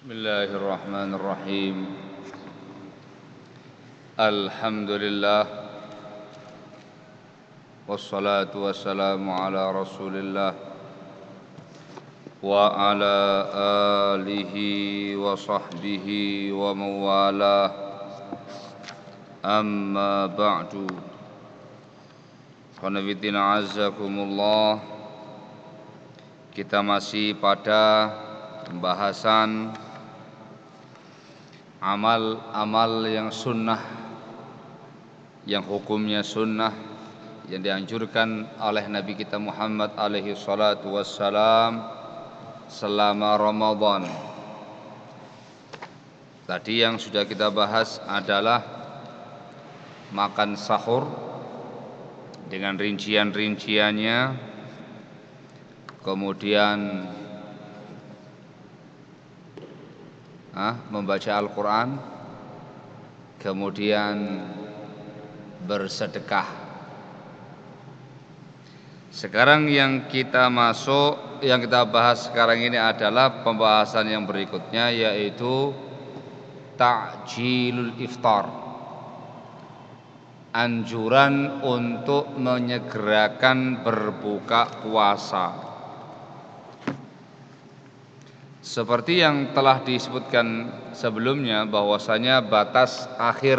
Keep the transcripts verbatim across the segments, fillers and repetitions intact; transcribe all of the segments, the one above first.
Bismillahirrahmanirrahim. Alhamdulillah. Wassalatu wassalamu ala Rasulillah wa ala alihi wa sahbihi wa mawalah. Amma ba'du. Qanabitina azzakumullah. Kita masih pada pembahasan amal-amal yang sunnah, yang hukumnya sunnah, yang dianjurkan oleh Nabi kita Muhammad alaihi salatu wassalam selama Ramadan. Tadi yang sudah kita bahas adalah makan sahur dengan rincian-rinciannya, kemudian Ah, membaca Al-Quran, kemudian bersedekah. Sekarang yang kita masuk, yang kita bahas sekarang ini adalah pembahasan yang berikutnya, yaitu ta'jilul iftar. Anjuran untuk menyegerakan berbuka puasa. Seperti yang telah disebutkan sebelumnya, bahwasanya batas akhir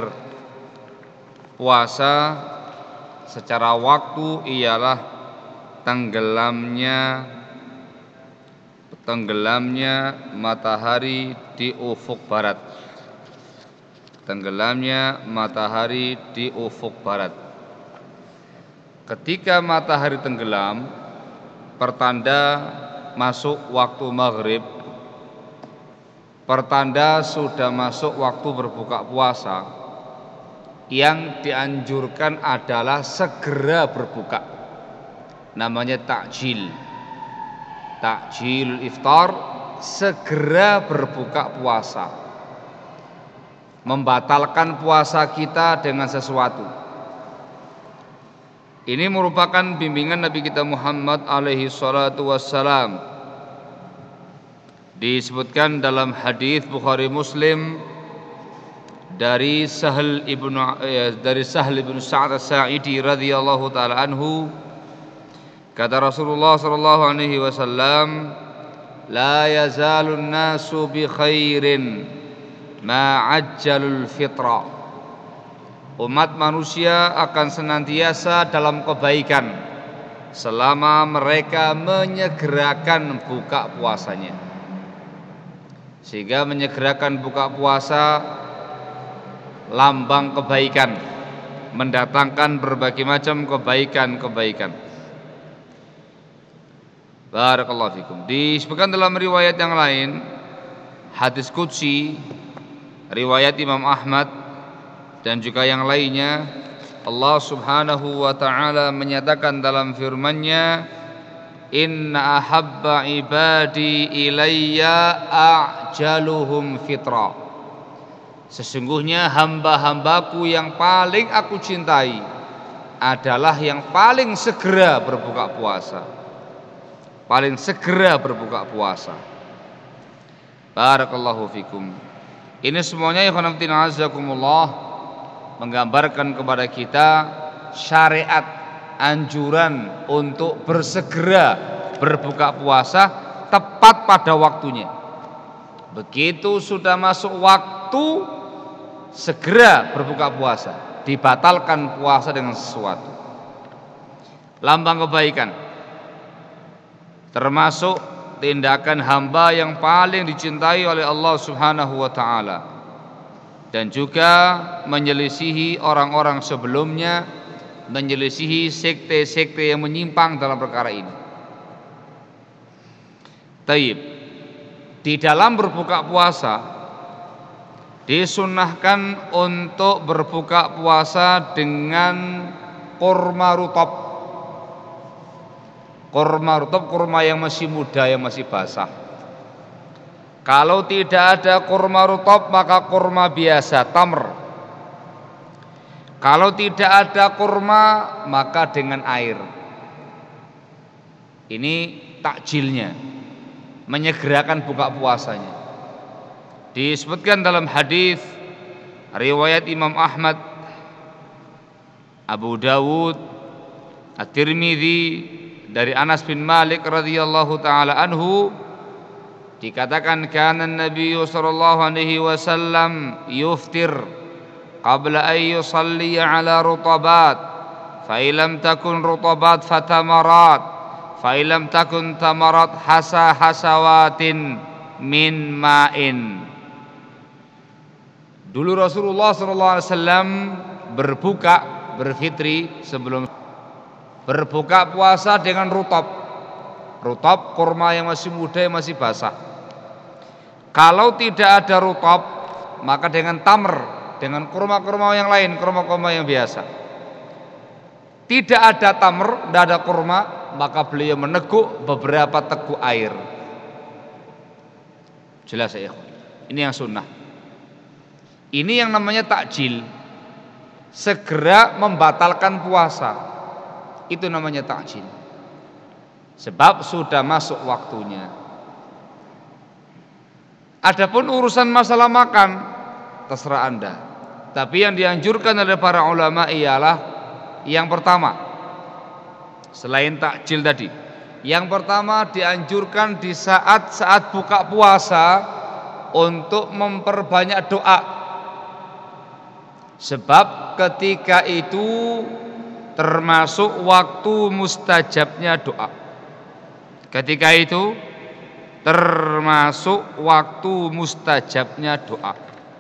puasa secara waktu ialah tenggelamnya tenggelamnya matahari di ufuk barat. Tenggelamnya matahari di ufuk barat. Ketika matahari tenggelam, pertanda masuk waktu maghrib, pertanda sudah masuk waktu berbuka puasa. Yang dianjurkan adalah segera berbuka. Namanya takjil. Takjil iftar, segera berbuka puasa. Membatalkan puasa kita dengan sesuatu. Ini merupakan bimbingan Nabi kita Muhammad alaihi salatu wassalam. Disebutkan dalam hadis Bukhari Muslim dari Sahal ibnu dari Sahal ibnu Sa'ad As-Sa'idi radhiyallahu taala anhu, kata Rasulullah sallallahu alaihi wasallam, la yazalun nasu bi khairin ma ajjalul fitra. Umat manusia akan senantiasa dalam kebaikan selama mereka menyegerakan buka puasanya. Sehingga menyegerakan buka puasa lambang kebaikan, mendatangkan berbagai macam kebaikan-kebaikan. Barakallahu fikum. Disebutkan dalam riwayat yang lain, hadis qudsi, riwayat Imam Ahmad dan juga yang lainnya, Allah Subhanahu wa taala menyatakan dalam firman-Nya, inna ahabba ibadi ilayya a'jaluhum fitra. Sesungguhnya hamba-hambaku yang paling aku cintai adalah yang paling segera berbuka puasa. Paling segera berbuka puasa. Barakallahu fikum. Ini semuanya ya khonamtina azakumullah menggambarkan kepada kita syariat, anjuran untuk bersegera berbuka puasa tepat pada waktunya. Begitu sudah masuk waktu, segera berbuka puasa. Dibatalkan puasa dengan sesuatu. Lambang kebaikan, termasuk tindakan hamba yang paling dicintai oleh Allah Subhanahu wa taala, dan juga menyelisihi orang-orang sebelumnya, menyelisihi sekte-sekte yang menyimpang dalam perkara ini. Taib. Di dalam berbuka puasa disunnahkan untuk berbuka puasa dengan kurma rutop. Kurma rutop, kurma yang masih muda, yang masih basah. Kalau tidak ada kurma rutop, maka kurma biasa, tamr. Kalau tidak ada kurma, maka dengan air. Ini takjilnya, menyegerakan buka puasanya. Disebutkan dalam hadis riwayat Imam Ahmad, Abu Dawud, At-Tirmidzi dari Anas bin Malik radhiyallahu taala anhu, dikatakan kana Nabi sallallahu alaihi wasallam yuftir qabla an yusalli ala rutabat fa illam takun rutabat fatamarat fa illam takun tamarat hasa hasawatin min ma'in. Dulu Rasulullah sallallahu alaihi wasallam berbuka, berfitri sebelum berbuka puasa dengan rutab. Rutab kurma yang masih muda, yang masih basah. Kalau tidak ada rutab, maka dengan tamr, dengan kurma-kurma yang lain, kurma-kurma yang biasa. Tidak ada tamr, tidak ada kurma, maka beliau meneguk beberapa teguk air. Jelas ya, ini yang sunnah. Ini yang namanya takjil, segera membatalkan puasa. Itu namanya takjil, sebab sudah masuk waktunya. Adapun urusan masalah makan, terserah Anda. Tapi yang dianjurkan oleh para ulama ialah yang pertama, selain takjil tadi, yang pertama dianjurkan di saat-saat buka puasa untuk memperbanyak doa. Sebab ketika itu termasuk waktu mustajabnya doa. Ketika itu termasuk waktu mustajabnya doa.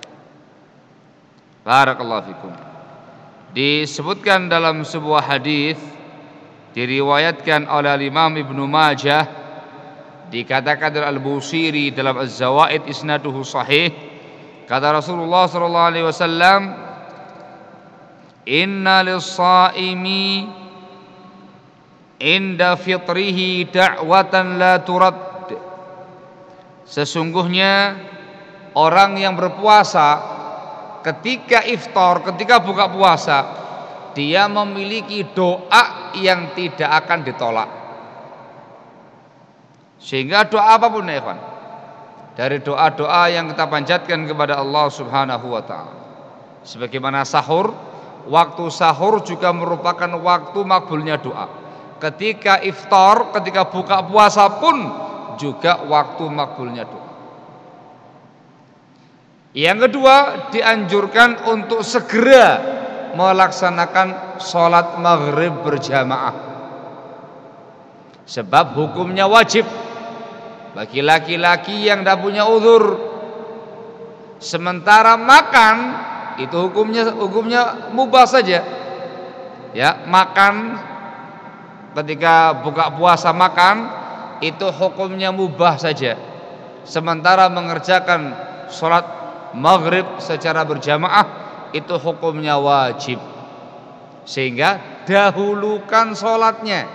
Barakallahu fikum. Disebutkan dalam sebuah hadis, diriwayatkan oleh Imam Ibnu Majah, dikatakan oleh Al-Busiri dalam Az-Zawaid isnaduhu sahih, kata Rasulullah sallallahu alaihi wasallam, inna lis-shaimi inda fitrihi da'watan la turad. Sesungguhnya orang yang berpuasa ketika iftar, ketika buka puasa, dia memiliki doa yang tidak akan ditolak. Sehingga doa apapun ya ikhwan, dari doa-doa yang kita panjatkan kepada Allah Subhanahu wa taala, sebagaimana sahur, waktu sahur juga merupakan waktu makbulnya doa. Ketika iftar, ketika buka puasa pun juga waktu makbulnya doa. Yang kedua, dianjurkan untuk segera melaksanakan sholat maghrib berjamaah, sebab hukumnya wajib bagi laki-laki yang tidak punya uzur. Sementara makan itu hukumnya hukumnya mubah saja. Ya, makan ketika buka puasa makan itu hukumnya mubah saja. Sementara mengerjakan sholat maghrib secara berjamaah itu hukumnya wajib. Sehingga dahulukan sholatnya,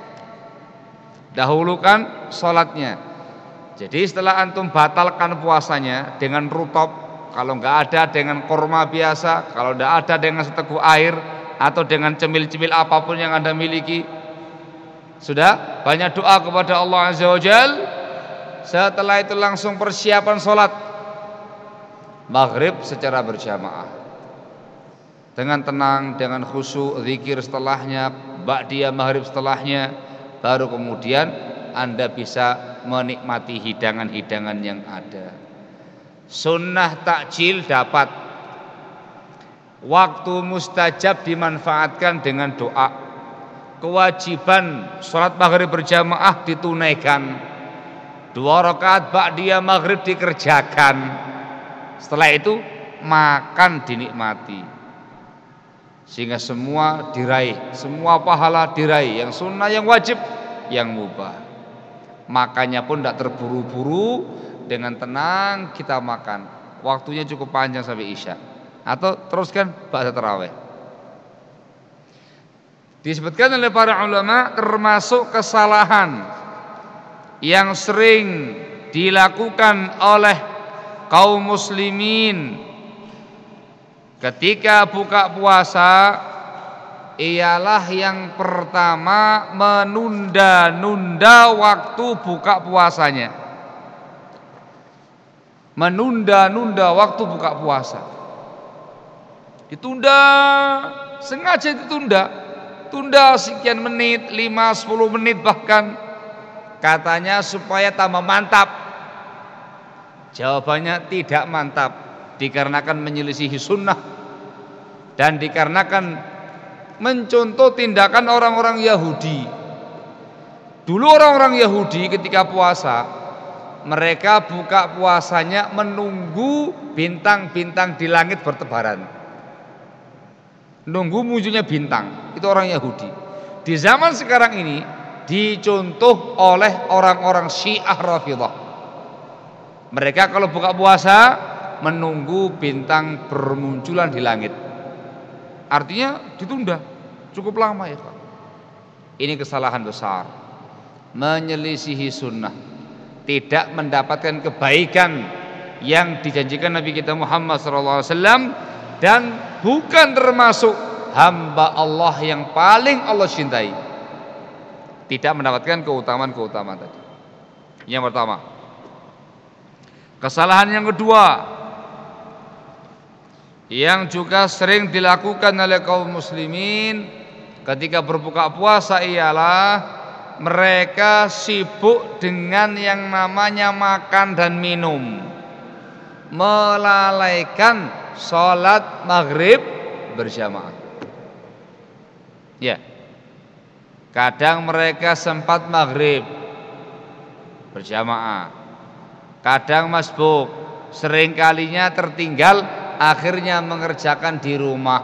dahulukan sholatnya. Jadi setelah antum batalkan puasanya dengan rutab, kalau enggak ada dengan kurma biasa, kalau enggak ada dengan seteguk air atau dengan cemil-cemil apapun yang Anda miliki, sudah banyak doa kepada Allah Azza wa Jalla. Setelah itu langsung persiapan sholat maghrib secara berjamaah dengan tenang, dengan khusyuk, zikir setelahnya, ba'diyah maghrib setelahnya, baru kemudian Anda bisa menikmati hidangan-hidangan yang ada. Sunnah takjil dapat, waktu mustajab dimanfaatkan dengan doa, kewajiban sholat maghrib berjamaah ditunaikan, dua rakaat ba'diyah maghrib dikerjakan, setelah itu makan dinikmati, sehingga semua diraih, semua pahala diraih, yang sunnah, yang wajib, yang mubah. Makannya pun tidak terburu-buru, dengan tenang kita makan. Waktunya cukup panjang sampai isya, atau teruskan ba'da tarawih. Disebutkan oleh para ulama termasuk kesalahan yang sering dilakukan oleh kaum muslimin ketika buka puasa ialah yang pertama menunda-nunda waktu buka puasanya. menunda-nunda waktu buka puasa. Ditunda, sengaja ditunda. Tunda sekian menit, lima sepuluh menit bahkan. Katanya supaya tambah mantap. Jawabannya tidak mantap, dikarenakan menyelisihi sunnah dan dikarenakan mencontoh tindakan orang-orang Yahudi. Dulu orang-orang Yahudi ketika puasa, mereka buka puasanya menunggu bintang-bintang di langit bertebaran. Nunggu munculnya bintang. Itu orang Yahudi. Di zaman sekarang ini dicontoh oleh orang-orang Syiah Rafidhah. Mereka kalau buka puasa menunggu bintang bermunculan di langit. Artinya ditunda cukup lama ya Pak. Ini kesalahan besar, menyelisihi sunnah, tidak mendapatkan kebaikan yang dijanjikan Nabi kita Muhammad shallallahu alaihi wasallam, dan bukan termasuk hamba Allah yang paling Allah cintai. Tidak mendapatkan keutamaan-keutamaan tadi. Yang pertama. Kesalahan yang kedua, yang juga sering dilakukan oleh kaum muslimin ketika berbuka puasa ialah mereka sibuk dengan yang namanya makan dan minum, melalaikan sholat maghrib berjamaah. Ya, kadang mereka sempat maghrib berjamaah, kadang masbuk, sering kalinya tertinggal, akhirnya mengerjakan di rumah.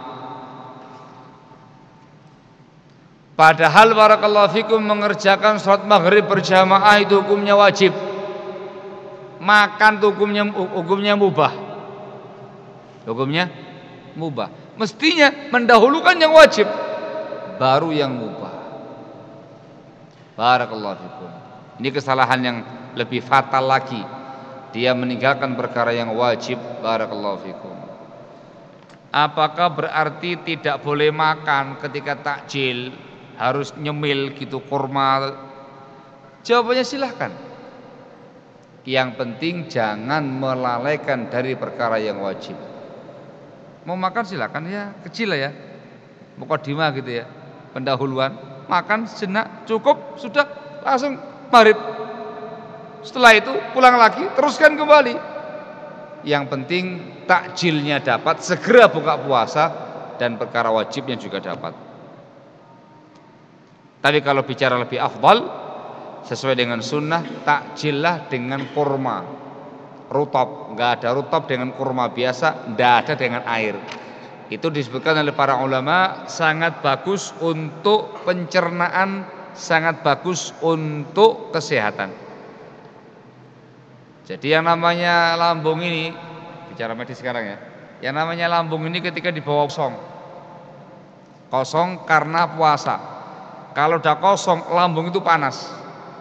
Padahal barakallahu fikum mengerjakan sholat maghrib berjamaah itu hukumnya wajib. Makan itu hukumnya, hukumnya mubah. Hukumnya mubah. Mestinya mendahulukan yang wajib, baru yang mubah. Barakallahu fikum. Ini kesalahan yang lebih fatal lagi. Dia meninggalkan perkara yang wajib. Barakallahu fikum. Apakah berarti tidak boleh makan ketika takjil, harus nyemil gitu kurma? Jawabannya silahkan. Yang penting jangan melalaikan dari perkara yang wajib. Mau makan silakan ya, kecil lah ya, mukadimah gitu ya, pendahuluan, makan sejenak cukup, sudah langsung maghrib. Setelah itu pulang lagi, teruskan kembali. Yang penting takjilnya dapat, segera buka puasa, dan perkara wajibnya juga dapat. Tapi kalau bicara lebih afdal, sesuai dengan sunnah, takjillah dengan kurma rutab. Enggak ada rutab dengan kurma biasa, enggak ada dengan air. Itu disebutkan oleh para ulama sangat bagus untuk pencernaan, sangat bagus untuk kesehatan. Jadi yang namanya lambung ini, bicara medis sekarang ya, yang namanya lambung ini ketika dibawa kosong, kosong karena puasa. Kalau udah kosong, lambung itu panas,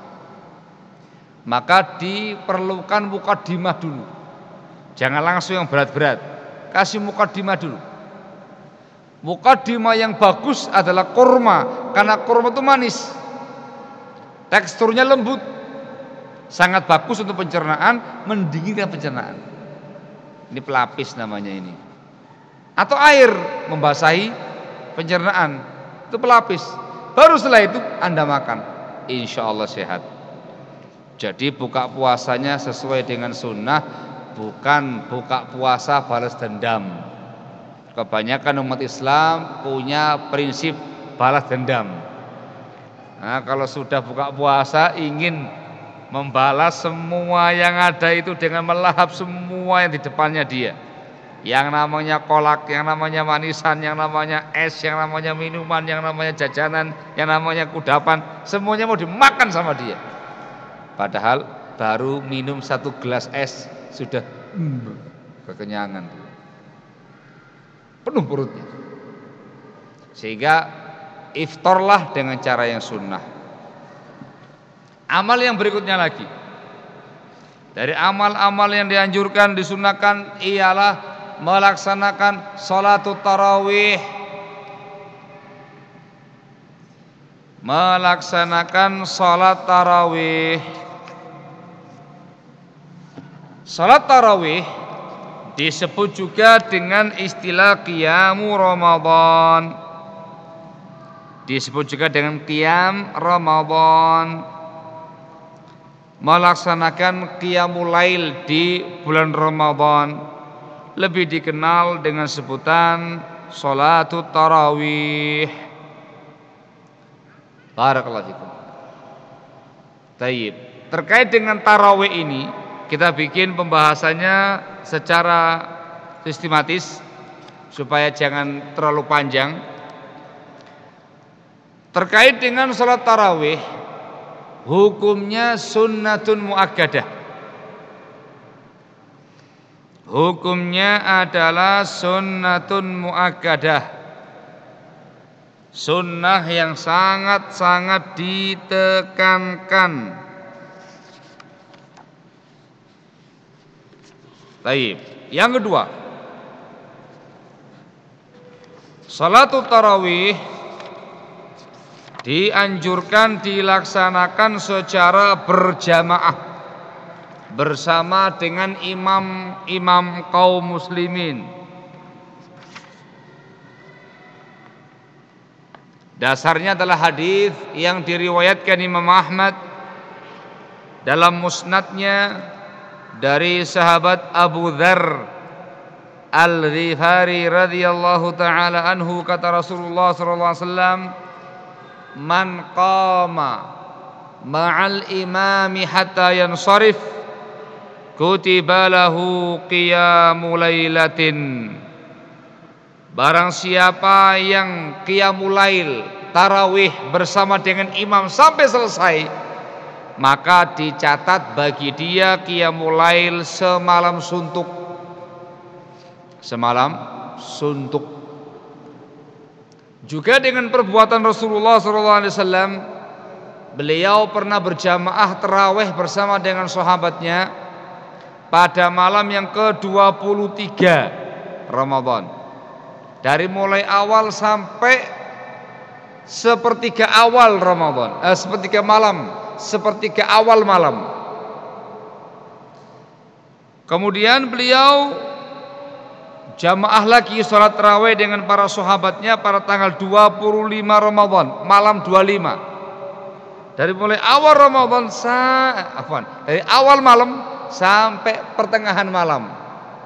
maka diperlukan mukadimah dulu. Jangan langsung yang berat-berat, kasih mukadimah dulu. Mukadimah yang bagus adalah kurma, karena kurma itu manis, teksturnya lembut, sangat bagus untuk pencernaan, mendinginkan pencernaan. Ini pelapis namanya ini. Atau air membasahi pencernaan, itu pelapis. Baru setelah itu Anda makan, insya Allah sehat. Jadi buka puasanya sesuai dengan sunnah, bukan buka puasa balas dendam. Kebanyakan umat Islam punya prinsip balas dendam. Nah, kalau sudah buka puasa ingin membalas semua yang ada itu dengan melahap semua yang di depannya dia. Yang namanya kolak, yang namanya manisan, yang namanya es, yang namanya minuman, yang namanya jajanan, yang namanya kudapan, semuanya mau dimakan sama dia. Padahal baru minum satu gelas es sudah mm, kekenyangan, penuh perutnya. Sehingga iftarlah dengan cara yang sunnah. Amal yang berikutnya lagi, dari amal-amal yang dianjurkan, disunahkan ialah melaksanakan salatut tarawih. Melaksanakan salat tarawih. Salat tarawih disebut juga dengan istilah qiyamu Ramadan. Disebut juga dengan qiyam Ramadan. Melaksanakan qiyamul lail di bulan Ramadan lebih dikenal dengan sebutan salatut tarawih. Barakallahu fikum. Tayyib. Terkait dengan tarawih ini, kita bikin pembahasannya secara sistematis supaya jangan terlalu panjang. Terkait dengan salat tarawih, hukumnya sunnatun muakkadah. Hukumnya adalah sunnatun muakkadah. Sunnah yang sangat-sangat ditekankan. Baik. Yang kedua, salatul tarawih dianjurkan dilaksanakan secara berjamaah bersama dengan imam-imam kaum muslimin. Dasarnya adalah hadis yang diriwayatkan Imam Ahmad dalam musnadnya dari sahabat Abu Dzar Al-Ghifari radhiyallahu taala anhu, kata Rasulullah sallallahu alaihi wasallam, man qama ma'al imami hatta yansarif kutiba lahu qiyamul lailatin. Barang siapa yang qiyamul lail, tarawih bersama dengan imam sampai selesai, maka dicatat bagi dia qiyamul lail semalam suntuk. Semalam suntuk. Juga dengan perbuatan Rasulullah shallallahu alaihi wasallam, beliau pernah berjamaah tarawih bersama dengan sahabatnya pada malam yang ke dua puluh tiga Ramadan. Dari mulai awal sampai sepertiga awal Ramadan, eh, sepertiga malam, sepertiga awal malam. Kemudian beliau jamaah lagi sholat tarawih dengan para sahabatnya pada tanggal dua puluh lima Ramadan, malam dua puluh lima. Dari mulai awal Ramadan sa, afwan, dari awal malam sampai pertengahan malam.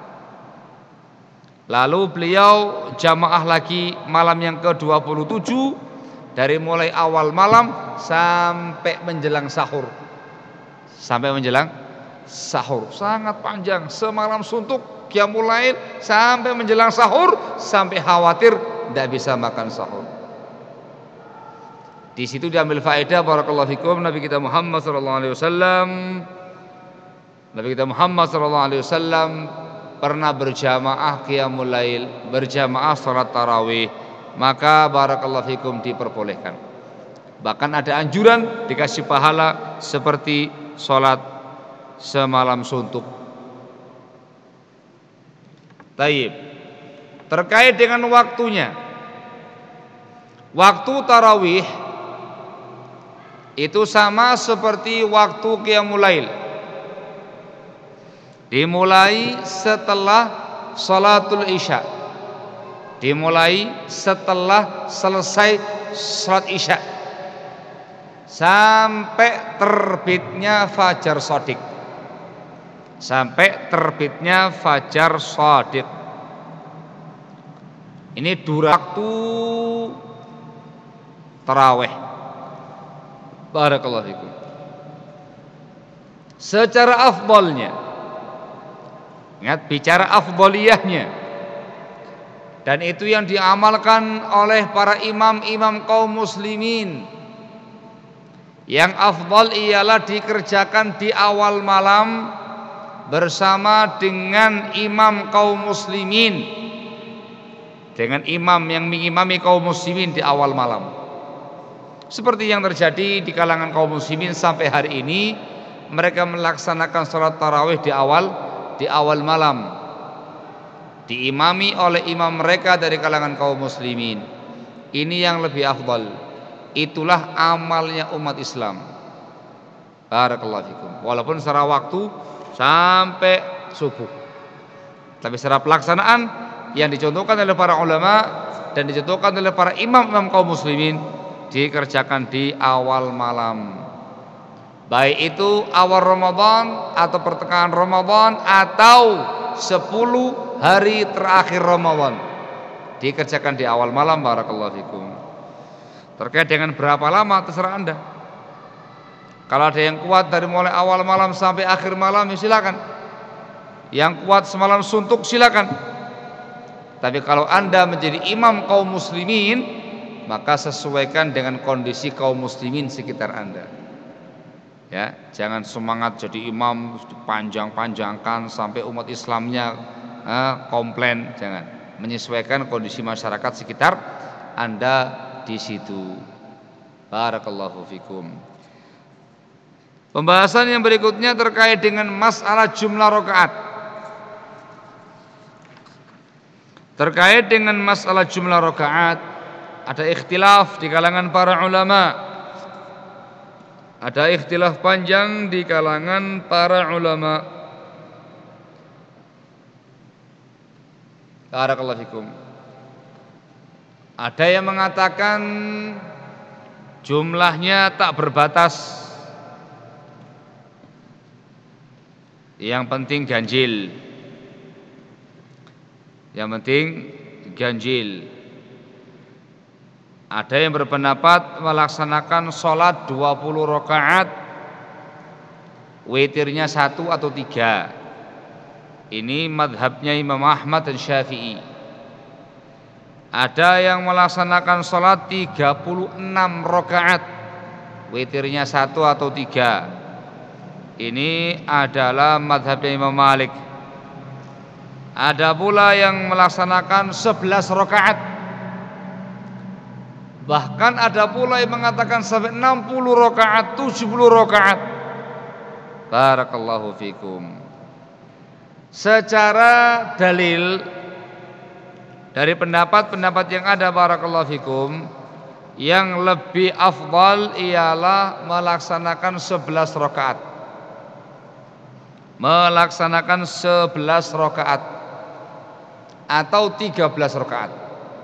Lalu beliau jamaah lagi malam yang ke dua puluh tujuh dari mulai awal malam sampai menjelang sahur. Sampai menjelang sahur, sangat panjang, semalam suntuk qiyamul lail sampai menjelang sahur, sampai khawatir tidak bisa makan sahur. Di situ diambil faedah, barakallahu fikum, Nabi kita Muhammad sallallahu alaihi wasallam Nabi kita Muhammad sallallahu alaihi wasallam pernah berjamaah qiyamul lail, berjamaah salat tarawih, maka barakallahu fikum diperbolehkan. Bahkan ada anjuran dikasih pahala seperti salat semalam suntuk. Taib. Terkait dengan waktunya, waktu tarawih itu sama seperti waktu qiyamul lail. Dimulai setelah salatul isya, dimulai setelah selesai salat isya sampai terbitnya fajar shadiq, sampai terbitnya fajar shadiq. Ini durasi waktu tarawih. Barakallahu fikum. Secara afdalnya, ingat, bicara afdaliyahnya, dan itu yang diamalkan oleh para imam-imam kaum muslimin. Yang afdal ialah dikerjakan di awal malam bersama dengan imam kaum muslimin, dengan imam yang mengimami kaum muslimin di awal malam. Seperti yang terjadi di kalangan kaum muslimin sampai hari ini, mereka melaksanakan sholat tarawih di awal di awal malam, diimami oleh imam mereka dari kalangan kaum muslimin. Ini yang lebih afdal. Itulah amalnya umat Islam. Barakallahu fikum. Walaupun secara waktu sampai subuh. Tapi secara pelaksanaan yang dicontohkan oleh para ulama dan dicontohkan oleh para imam-imam kaum muslimin dikerjakan di awal malam. Baik itu awal Ramadan atau pertengahan Ramadan atau sepuluh hari terakhir Ramadan, dikerjakan di awal malam. Barakallahu fikum. Terkait dengan berapa lama terserah Anda. Kalau ada yang kuat dari mulai awal malam sampai akhir malam, ya silakan. Yang kuat semalam suntuk, silakan. Tapi kalau Anda menjadi imam kaum muslimin, maka sesuaikan dengan kondisi kaum muslimin sekitar Anda. Ya, jangan semangat jadi imam panjang-panjangkan sampai umat Islamnya eh, komplain, jangan. Menyesuaikan kondisi masyarakat sekitar Anda di situ. Barakallahu fikum. Pembahasan yang berikutnya terkait dengan masalah jumlah rakaat. Terkait dengan masalah jumlah rakaat, ada ikhtilaf di kalangan para ulama. Ada ikhtilaf panjang di kalangan para ulama. Barakallahu fikum. Ada yang mengatakan jumlahnya tak berbatas, yang penting ganjil. Yang penting ganjil. Ada yang berpendapat melaksanakan sholat dua puluh rakaat, witirnya satu atau tiga. Ini madhabnya Imam Ahmad dan Syafi'i. Ada yang melaksanakan sholat tiga puluh enam rakaat, witirnya satu atau tiga. Ini adalah madhabnya Imam Malik. Ada pula yang melaksanakan sebelas rakaat. Bahkan ada pula yang mengatakan sampai enam puluh rakaat, tujuh puluh rakaat. Barakallahu fikum. Secara dalil dari pendapat-pendapat yang ada, barakallahu fikum, yang lebih afdal ialah melaksanakan sebelas rakaat. Melaksanakan sebelas rakaat atau tiga belas rakaat.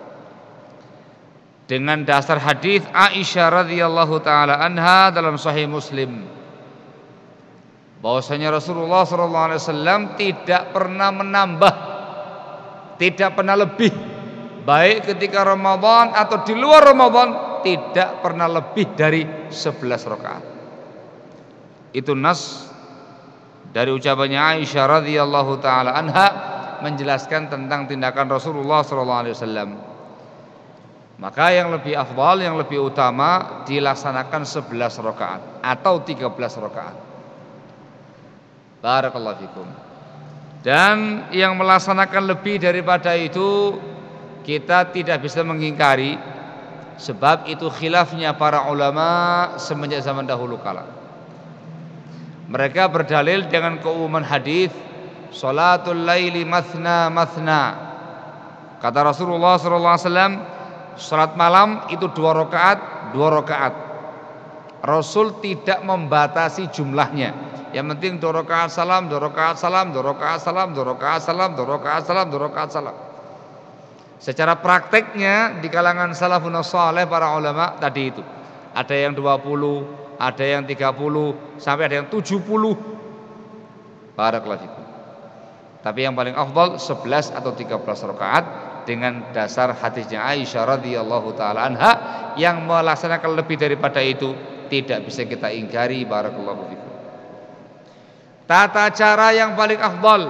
Dengan dasar hadis Aisyah radhiyallahu taala anha dalam Sahih Muslim, bahwasanya Rasulullah sallallahu alaihi wasallam tidak pernah menambah, tidak pernah lebih, baik ketika Ramadan atau di luar Ramadan, tidak pernah lebih dari sebelas rakaat. Itu nas dari ucapannya Aisyah radhiyallahu taala anha menjelaskan tentang tindakan Rasulullah sallallahu alaihi wasallam. Maka yang lebih afdal, yang lebih utama dilaksanakan sebelas rakaat atau tiga belas rakaat. Barakallahu fikum. Dan yang melaksanakan lebih daripada itu kita tidak bisa mengingkari, sebab itu khilafnya para ulama semenjak zaman dahulu kala. Mereka berdalil dengan keumuman hadis salatul laili mathna mathna. Kata Rasulullah sallallahu alaihi wasallam, salat malam itu dua rakaat, dua rakaat. Rasul tidak membatasi jumlahnya. Yang penting dua rakaat salam, dua rakaat salam, dua rakaat salam, dua rakaat salam, dua rakaat salam, dua rakaat salam. Secara prakteknya di kalangan salafun saleh para ulama tadi itu, ada yang dua puluh, ada yang tiga puluh, sampai ada yang tujuh puluh. Barakallahu fikum. Tapi yang paling afdal sebelas atau tiga belas rakaat dengan dasar hadisnya Aisyah radhiyallahu taala anha, yang melaksanakan lebih daripada itu tidak bisa kita ingkari. Barakallahu fikum. Tata cara yang paling afdal,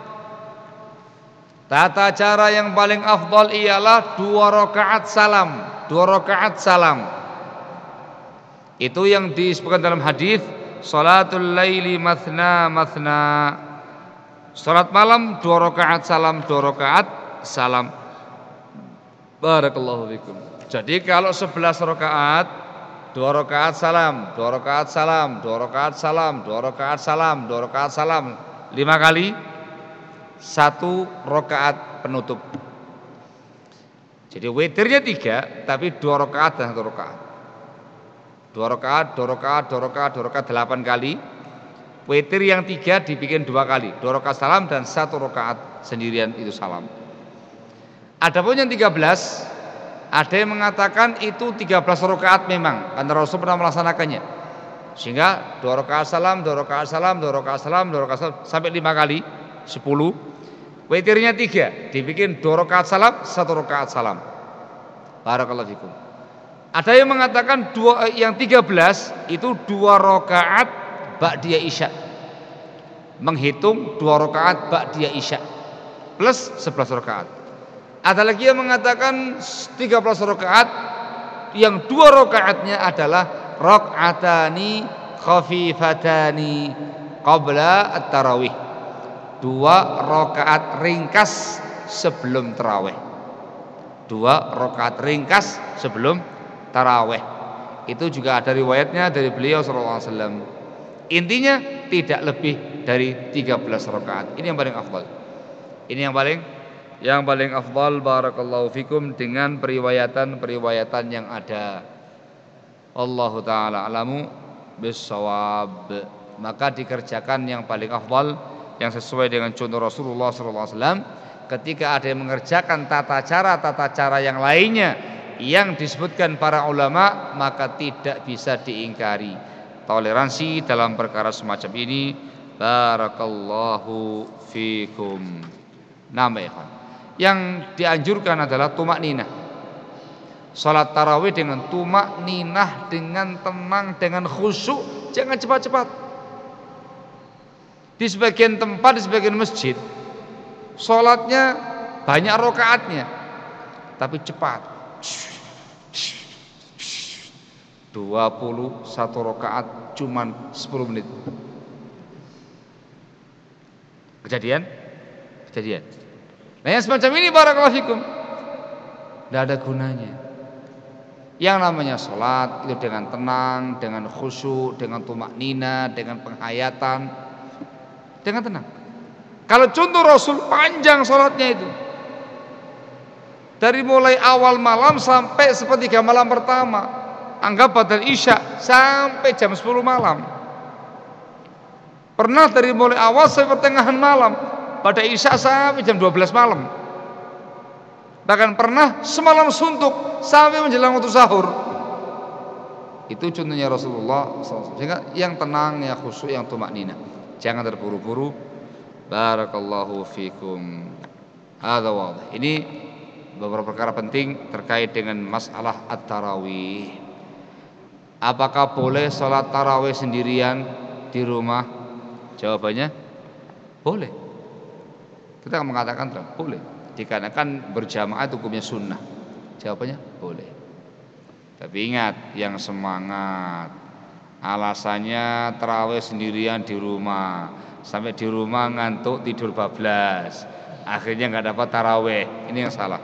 tata cara yang paling afdal ialah dua rakaat salam, dua rakaat salam. Itu yang disebutkan dalam hadis salatul laili mathna mathna. Salat malam dua rakaat salam, dua rakaat salam. Barakallahu fikum. Jadi kalau sebelas rakaat, dua rakaat salam, dua rakaat salam, dua rakaat salam, dua rakaat salam, dua rakaat salam, lima kali, satu rakaat penutup. Jadi witirnya tiga, tapi dua rakaat dan satu rakaat. Dua rakaat, dua rakaat, dua rakaat, dua rakaat, delapan kali. Witir yang tiga dibikin dua kali, dua rakaat salam dan satu rakaat sendirian itu salam. Adapun yang tiga belas, ada yang mengatakan itu tiga belas rakaat memang, karena Rasul pernah melaksanakannya. Sehingga dua rakaat salam, dua rakaat salam, dua rakaat salam, dua rakaat salam sampai lima kali, sepuluh. Witirnya tiga, dibikin dua rakaat salam, satu rakaat salam. Barakallahu fikum. Ada yang mengatakan dua, yang tiga belas itu dua rakaat ba'diyah isya, menghitung dua rakaat ba'diyah isya plus sebelas rakaat. Ada lagi yang mengatakan tiga belas rakaat, yang dua rakaatnya adalah rakaatani khafifatani qabla at-tarawih, dua rakaat ringkas sebelum tarawih, dua rakaat ringkas sebelum tarawih. Itu juga ada riwayatnya dari beliau sallallahu alaihi wasallam. Intinya tidak lebih dari tiga belas rakaat. Ini yang paling afdal. Ini yang paling yang paling afdal, barakallahu fikum, dengan periwayatan-periwayatan yang ada. Allahu taala alamu bissawab. Maka dikerjakan yang paling afdal, yang sesuai dengan contoh Rasulullah sallallahu alaihi wasallam. Ketika ada yang mengerjakan tata cara tata cara yang lainnya yang disebutkan para ulama, maka tidak bisa diingkari. Toleransi dalam perkara semacam ini, barakallahu fikum. Nama ikhwan, yang dianjurkan adalah tumak ninah. Salat tarawih dengan tumak ninah, dengan tenang, dengan khusyuk, jangan cepat-cepat. Di sebagian tempat, di sebagian masjid, salatnya banyak rakaatnya, tapi cepat. dua puluh satu rakaat cuman sepuluh menit. Kejadian? Kejadian. Nah yang semacam ini barakallahu fikum, tidak ada gunanya. Yang namanya sholat itu dengan tenang, dengan khusyuk, dengan tumak nina, dengan penghayatan, dengan tenang. Kalau contoh Rasul panjang sholatnya itu, dari mulai awal malam sampai sepertiga malam pertama, anggap badal isya sampai jam sepuluh malam. Pernah dari mulai awal sampai pertengahan malam, pada isya sampai jam dua belas malam. Bahkan pernah semalam suntuk sampai menjelang waktu sahur. Itu contohnya Rasulullah shallallahu alaihi wasallam. Sehingga yang tenang, yang khusyuk, yang tumak nina, jangan terburu-buru. Barakallahu fikum. Hadza wadih. Ini beberapa perkara penting terkait dengan masalah at-tarawih. Apakah boleh sholat tarawih sendirian di rumah? Jawabannya boleh. Kita akan mengatakan boleh, dikarenakan berjamaah itu hukumnya sunnah. Jawabannya boleh. Tapi ingat, yang semangat, alasannya tarawih sendirian di rumah, sampai di rumah ngantuk tidur bablas, akhirnya nggak dapat tarawih. Ini yang salah.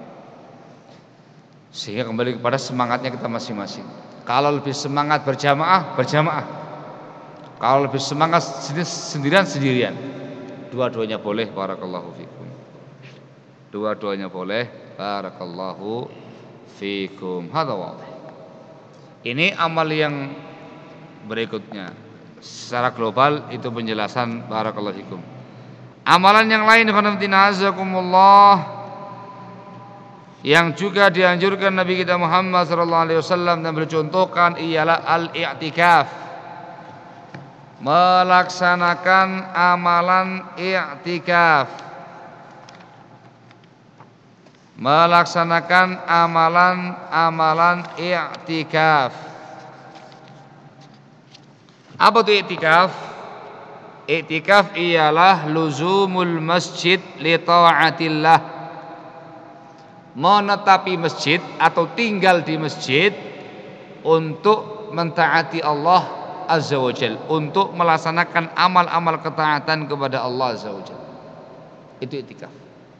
Sehingga kembali kepada semangatnya kita masing-masing. Kalau lebih semangat berjamaah, berjamaah. Kalau lebih semangat sendirian, sendirian. Dua-duanya boleh, barakallahu fikum. Dua-duanya boleh, barakallahu fikum. Hadza wadih. Ini amal yang berikutnya. Secara global itu penjelasan, barakallahu fikum. Amalan yang lain, khonamtinazakumullah, yang juga dianjurkan Nabi kita Muhammad sallallahu alaihi wasallam dan bercontohkan ialah al-i'tikaf, melaksanakan amalan i'tikaf, melaksanakan amalan-amalan i'tikaf. Apa itu i'tikaf? I'tikaf ialah luzumul masjid li ta'atillah, menetapi masjid atau tinggal di masjid untuk mentaati Allah Azza wa Jalla, untuk melaksanakan amal-amal ketaatan kepada Allah Azza wa Jalla. Itu i'tikaf.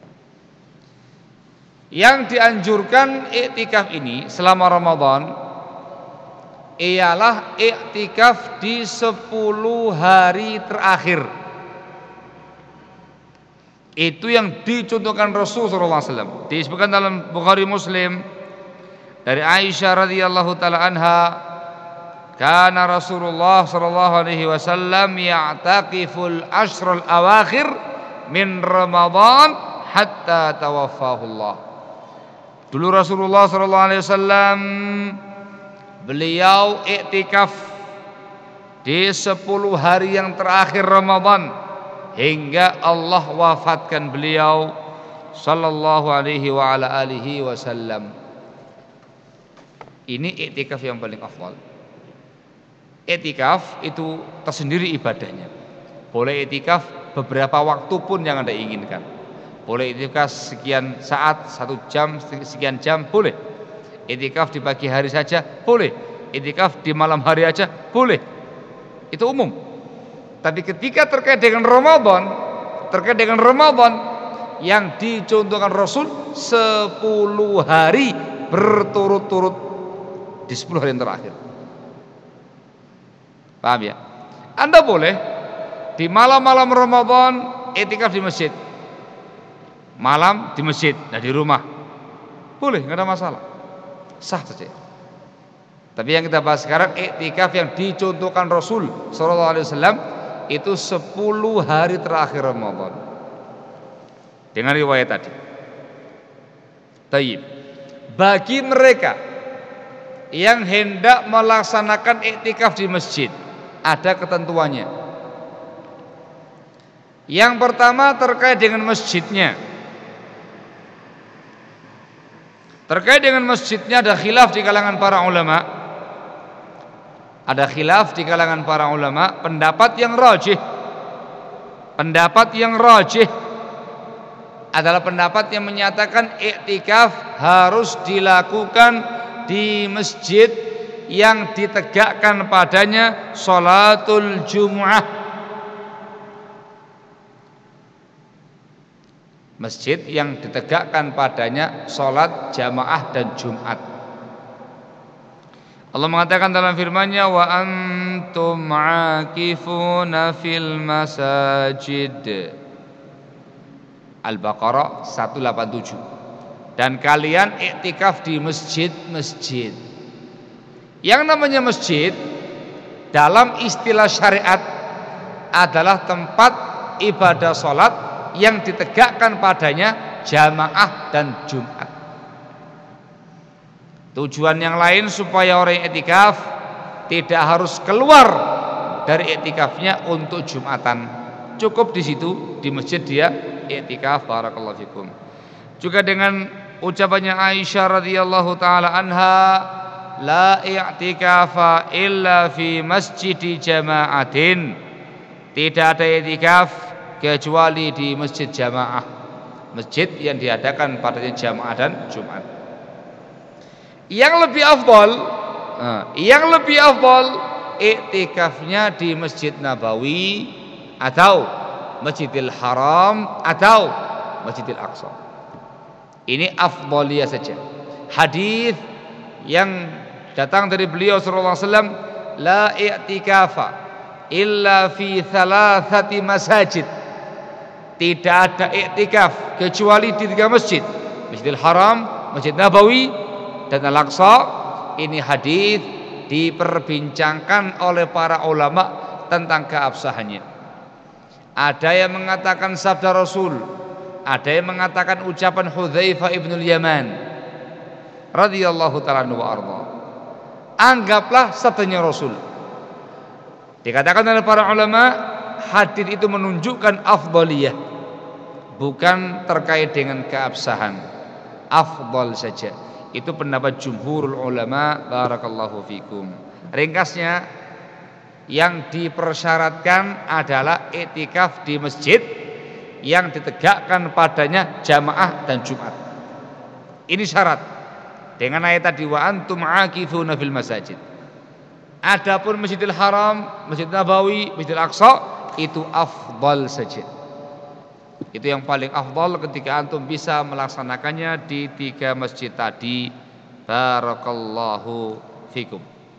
Yang dianjurkan i'tikaf ini selama Ramadan ialah i'tikaf di sepuluh hari terakhir. Itu yang dicontohkan Rasul sallallahu alaihi wasallam. Disebutkan dalam Bukhari Muslim dari Aisyah radhiyallahu taala anha, Kana Rasulullah sallallahu alaihi wasallam ya'taqiful ashrul awakhir min Ramadan hatta tawaffahullah. Dulu Rasulullah sallallahu alaihi wasallam beliau iktikaf di sepuluh hari yang terakhir Ramadan hingga Allah wafatkan beliau sallallahu alaihi wa ala alihi wasallam. Ini iktikaf yang paling afdal. Iktikaf itu tersendiri ibadahnya. Boleh iktikaf beberapa waktu pun yang Anda inginkan. Boleh iktikaf sekian saat, satu jam, sekian jam, boleh. Iktikaf di pagi hari saja, boleh. Iktikaf di malam hari aja, boleh. Itu umum. Tapi ketika terkait dengan Ramadan, terkait dengan Ramadan yang dicontohkan Rasul sepuluh hari berturut-turut di sepuluh hari yang terakhir. Paham ya? Anda boleh di malam-malam Ramadan iktikaf di masjid. Malam di masjid, nah di rumah boleh, nggak ada masalah, sah saja. Tapi yang kita bahas sekarang iktikaf yang dicontohkan Rasul sallallahu alaihi wasallam itu sepuluh hari terakhir Ramadan dengan riwayat tadi. Tayyib. Bagi mereka yang hendak melaksanakan iktikaf di masjid ada ketentuannya. Yang pertama terkait dengan masjidnya. Terkait dengan masjidnya ada khilaf di kalangan para ulama. Ada khilaf di kalangan para ulama. Pendapat yang rajih, pendapat yang rajih adalah pendapat yang menyatakan iktikaf harus dilakukan di masjid yang ditegakkan padanya sholatul Jumu'ah. Masjid yang ditegakkan padanya sholat jamaah dan Jumat. Allah mengatakan dalam firman-Nya, wa antum aakifuna fil masajid. Al-Baqarah seratus delapan puluh tujuh. Dan kalian iktikaf di masjid-masjid. Yang namanya masjid dalam istilah syariat adalah tempat ibadah sholat yang ditegakkan padanya jamaah dan Jumat. Tujuan yang lain supaya orang yang iktikaf tidak harus keluar dari iktikafnya untuk Jumatan. Cukup di situ di masjid dia iktikaf. Barakallahu fikum. Juga dengan ucapannya Aisyah radhiyallahu taala anha, la i'tikafa illa fi masjidi jama'atin. Tidak ada iktikaf kecuali di masjid jamaah, masjid yang diadakan padanya jamaah dan Jumat. Yang lebih afdal, yang lebih afdal iktikafnya di Masjid Nabawi atau Masjidil Haram atau Masjidil Aqsa. Ini afdaliyah saja. Hadis yang datang dari beliau sallallahu alaihi wasallam, la i'tikafa illa fi thalathati masajid. Tidak ada iktikaf kecuali di tiga masjid, Masjidil Haram, Masjid Nabawi dan Al-Aqsa. Ini hadis diperbincangkan oleh para ulama tentang keabsahannya. Ada yang mengatakan sabda Rasul, ada yang mengatakan ucapan Hudzaifah ibnul Yaman radhiyallahu ta'ala anhu wa arda. Anggaplah sabdanya Rasul. Dikatakan oleh para ulama, hadis itu menunjukkan afdaliyah, bukan terkait dengan keabsahan. Afdal saja. Itu pendapat jumhurul ulama. Barakallahu fikum. Ringkasnya, yang dipersyaratkan adalah iktikaf di masjid yang ditegakkan padanya jamaah dan Jumat. Ini syarat. Dengan ayat tadi, wa antum aakifuna fil masajid. Adapun Masjidil Haram, Masjid Nabawi, Masjidil Aqsa itu afdal saja. Itu yang paling afdal ketika antum bisa melaksanakannya di tiga masjid tadi. Barakallahu fikum.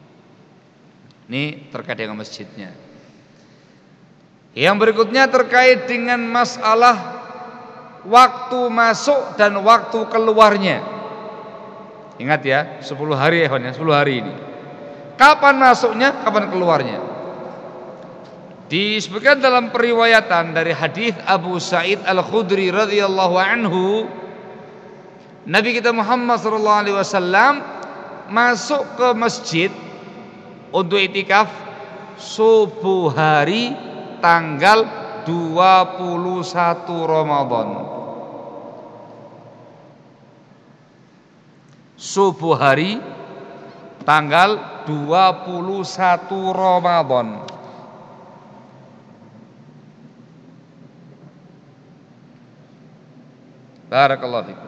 Ini terkait dengan masjidnya. Yang berikutnya terkait dengan masalah waktu masuk dan waktu keluarnya. Ingat ya, sepuluh hari ya, sepuluh hari ini. Kapan masuknya, kapan keluarnya? Disebutkan dalam periwayatan dari hadis Abu Sa'id Al-Khudri radhiyallahu anhu, Nabi kita Muhammad sallallahu alaihi wasallam masuk ke masjid untuk itikaf subuh hari tanggal dua puluh satu Ramadan. Subuh hari tanggal dua puluh satu Ramadan. Barakallahu fikum.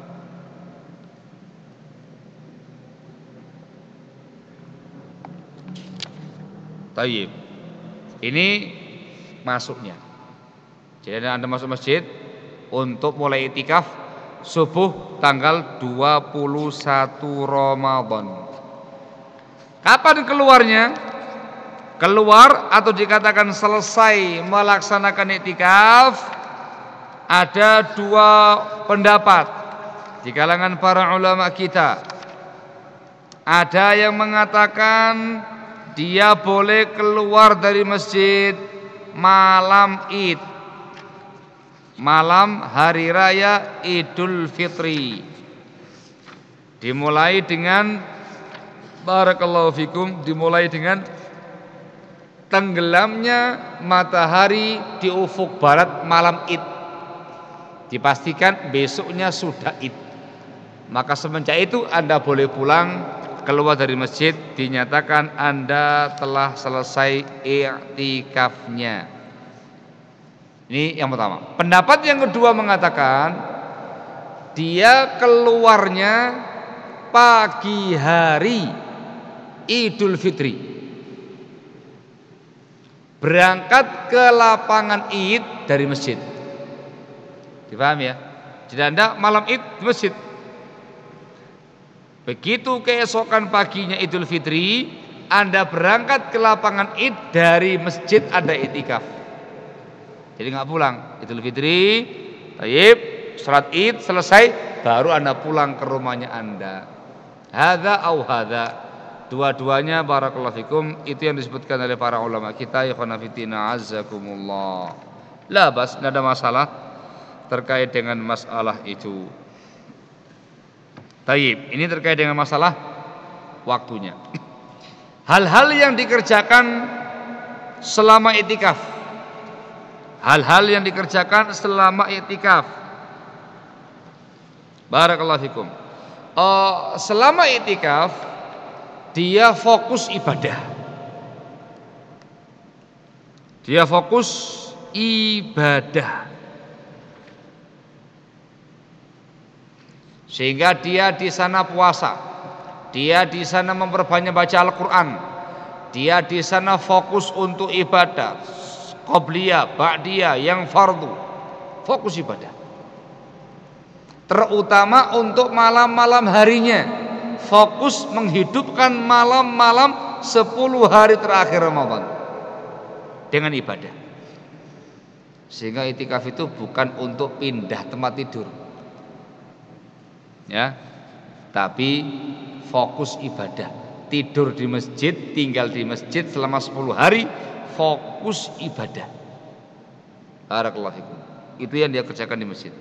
Tayyib. Ini masuknya. Jadi Anda masuk masjid untuk mulai itikaf subuh tanggal dua puluh satu Ramadan. Kapan keluarnya? Keluar atau dikatakan selesai melaksanakan itikaf, ada dua pendapat di kalangan para ulama kita. Ada yang mengatakan dia boleh keluar dari masjid malam Id, malam hari raya Idul Fitri, dimulai dengan barakallahu fikum, dimulai dengan tenggelamnya matahari di ufuk barat malam Id. Dipastikan besoknya sudah Id. Maka semenjak itu Anda boleh pulang, keluar dari masjid, dinyatakan Anda telah selesai i'tikafnya. Ini yang pertama. Pendapat yang kedua mengatakan dia keluarnya pagi hari Idul Fitri, berangkat ke lapangan Id dari masjid. Dipahami ya? Jadi Anda malam Id di masjid. Begitu keesokan paginya Idul Fitri, Anda berangkat ke lapangan Id dari masjid Anda itikaf. Jadi nggak pulang Idul Fitri, tayyib, salat Id selesai, baru Anda pulang ke rumahnya Anda. Hadza au hadza. Dua-duanya barakallahu fikum, itu yang disebutkan oleh para ulama kita. Ikhwana fillah azzakumullah. La bas, tidak ada masalah terkait dengan masalah itu. Tayyib, ini terkait dengan masalah waktunya. Hal-hal yang dikerjakan selama itikaf. Hal-hal yang dikerjakan selama itikaf. Barakallahu fikum. Uh, selama itikaf dia fokus ibadah. Dia fokus ibadah. Sehingga dia di sana puasa. Dia di sana memperbanyak baca Al-Qur'an. Dia di sana fokus untuk ibadah. Qabliyah, ba'diyah, yang fardu. Fokus ibadah. Terutama untuk malam-malam harinya. Fokus menghidupkan malam-malam sepuluh hari terakhir Ramadan dengan ibadah. Sehingga itikaf itu bukan untuk pindah tempat tidur, ya, tapi fokus ibadah. Tidur di masjid, tinggal di masjid selama sepuluh hari, fokus ibadah. Barakallahu fikum. Itu yang dia kerjakan di masjid.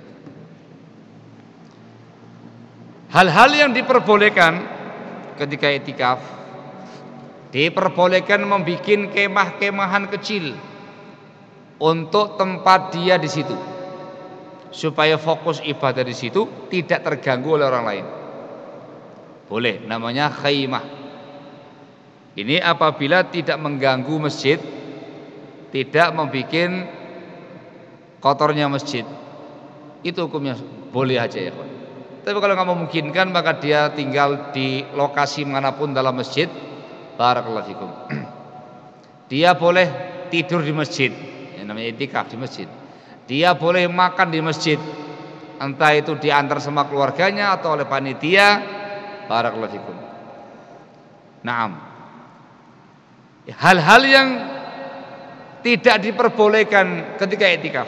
Hal-hal yang diperbolehkan ketika itikaf, diperbolehkan membuat kemah-kemahan kecil untuk tempat dia di situ, supaya fokus ibadah di situ tidak terganggu oleh orang lain. Boleh, namanya khaymah. Ini apabila tidak mengganggu masjid, tidak membuat kotornya masjid, itu hukumnya boleh aja ya. Tapi kalau nggak memungkinkan, maka dia tinggal di lokasi manapun dalam masjid. Barakallahu fikum. Dia boleh tidur di masjid, yang namanya itikaf di masjid. Dia boleh makan di masjid, entah itu diantar sama keluarganya atau oleh panitia. Barakallahu fikum. Naam. Hal-hal yang tidak diperbolehkan ketika itikaf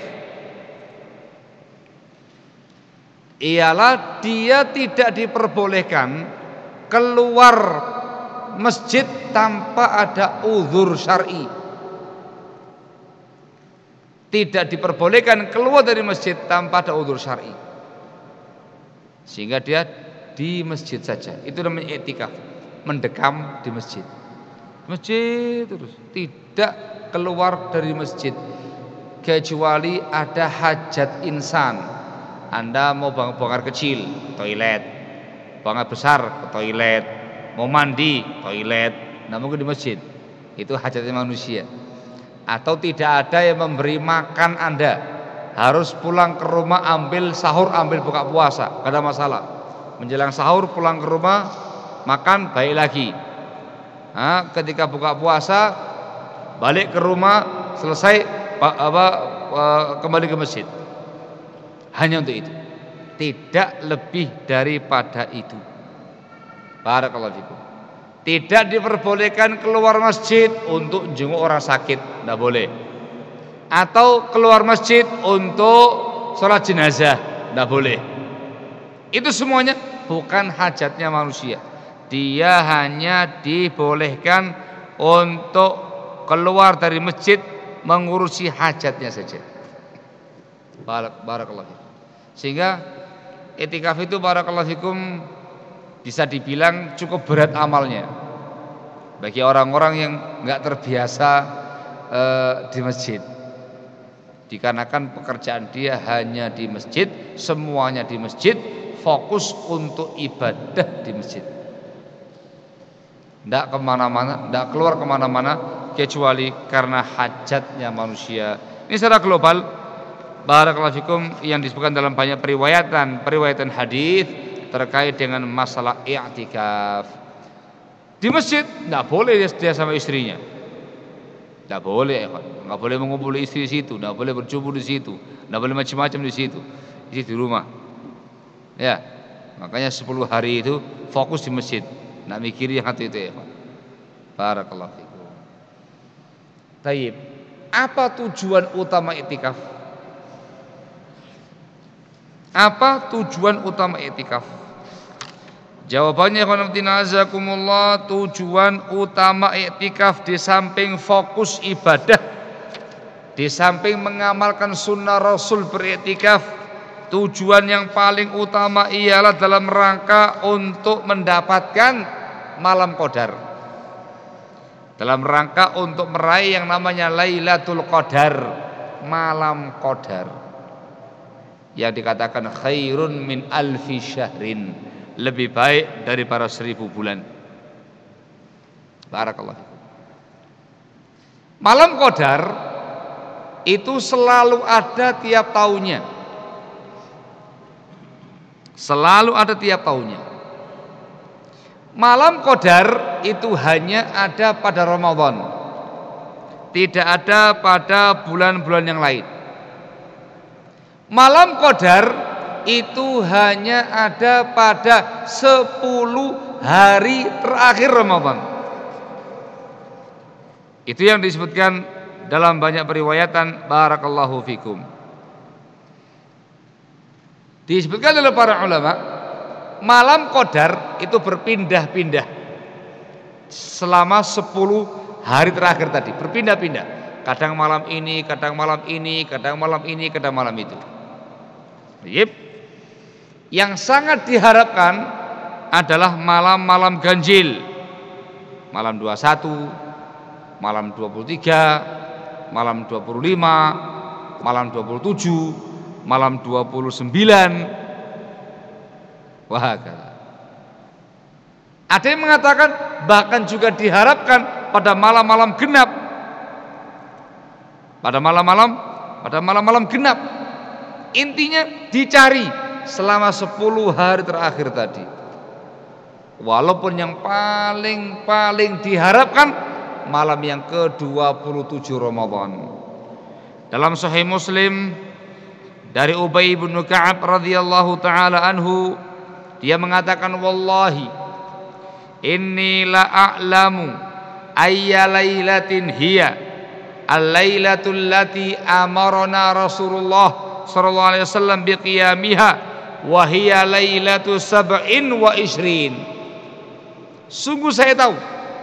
ialah dia tidak diperbolehkan keluar masjid tanpa ada uzur syar'i. Tidak diperbolehkan keluar dari masjid tanpa ada uzur syar'i. Sehingga dia di masjid saja. Itu namanya i'tikaf, mendekam di masjid. Masjid terus, tidak keluar dari masjid kecuali ada hajat insan. Anda mau bongkar kecil, toilet. Bongkar besar, ke toilet. Mau mandi, toilet. Nah mungkin di masjid. Itu hajatnya manusia. Atau tidak ada yang memberi makan Anda, harus pulang ke rumah ambil sahur, ambil buka puasa, gak ada masalah. Menjelang sahur pulang ke rumah makan, baik lagi. Nah, ketika buka puasa balik ke rumah, selesai apa, kembali ke masjid. Hanya untuk itu, tidak lebih daripada itu. Barakallahu fikum. Tidak diperbolehkan keluar masjid untuk jenguk orang sakit, tidak boleh. Atau keluar masjid untuk sholat jenazah, tidak boleh. Itu semuanya bukan hajatnya manusia. Dia hanya dibolehkan untuk keluar dari masjid mengurusi hajatnya saja. Barakallahu fikum. Sehingga i'tikaf itu barakallahu fikum bisa dibilang cukup berat amalnya bagi orang-orang yang nggak terbiasa eh, di masjid. Dikarenakan pekerjaan dia hanya di masjid, semuanya di masjid, fokus untuk ibadah di masjid. Nggak kemana-mana, nggak keluar kemana-mana kecuali karena hajatnya manusia. Ini secara global, barakallahu fikum, yang disebutkan dalam banyak periwayatan, periwayatan hadis terkait dengan masalah i'tikaf. Di masjid tidak boleh dia sama istrinya, tidak boleh, nggak boleh mengumpuli istri di situ, tidak boleh berjumpa di situ, tidak boleh macam-macam di situ, di situ di rumah. Ya, makanya sepuluh hari itu fokus di masjid, tidak mikir yang satu itu ya. Barakallahu fikum. Taib. Apa tujuan utama i'tikaf? Apa tujuan utama i'tikaf? Jawabannya qanatinazakumullah, tujuan utama i'tikaf di samping fokus ibadah, di samping mengamalkan sunnah Rasul beriktikaf, tujuan yang paling utama ialah dalam rangka untuk mendapatkan malam qadar, dalam rangka untuk meraih yang namanya Lailatul Qadar, malam qadar, yang dikatakan khairun min alfi syahrin, lebih baik daripada seribu bulan. Barakallah. Malam qadar itu selalu ada tiap tahunnya, selalu ada tiap tahunnya. Malam qadar itu hanya ada pada Ramadan, tidak ada pada bulan-bulan yang lain. Malam qadar itu hanya ada pada sepuluh hari terakhir Ramadan. Itu yang disebutkan dalam banyak periwayatan. Barakallahu fikum. Disebutkan oleh para ulama, malam qadar itu berpindah-pindah selama sepuluh hari terakhir tadi, berpindah-pindah. Kadang malam ini, kadang malam ini, kadang malam ini, kadang malam itu. Yep. Yang sangat diharapkan adalah malam-malam ganjil, malam dua puluh satu, malam dua puluh tiga, malam dua puluh lima, malam dua puluh tujuh, malam dua puluh sembilan. Wah, ada yang mengatakan bahkan juga diharapkan pada malam-malam genap, pada malam-malam pada malam-malam genap. Intinya dicari selama sepuluh hari terakhir tadi. Walaupun yang paling-paling diharapkan malam yang ke dua puluh tujuh Ramadan. Dalam Sahih Muslim dari Ubay bin Ka'ab radhiyallahu taala anhu, dia mengatakan, wallahi inni la a'lamu ayya lailatin hiya al-lailatul lati amarna Rasulullah sallallahu alaihi wasallam biqiyamiha wa hiya lailatu sab'in wa ishrin. Sungguh saya tahu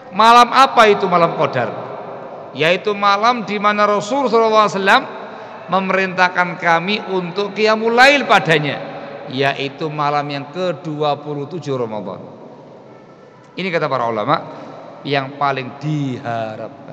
Malam apa itu malam Qadar? Yaitu malam di mana Rasul sallallahu alaihi wasallam memerintahkan kami untuk qiyamul lail padanya, yaitu malam yang ke dua puluh tujuh Ramadan. Ini kata para ulama yang paling diharapkan.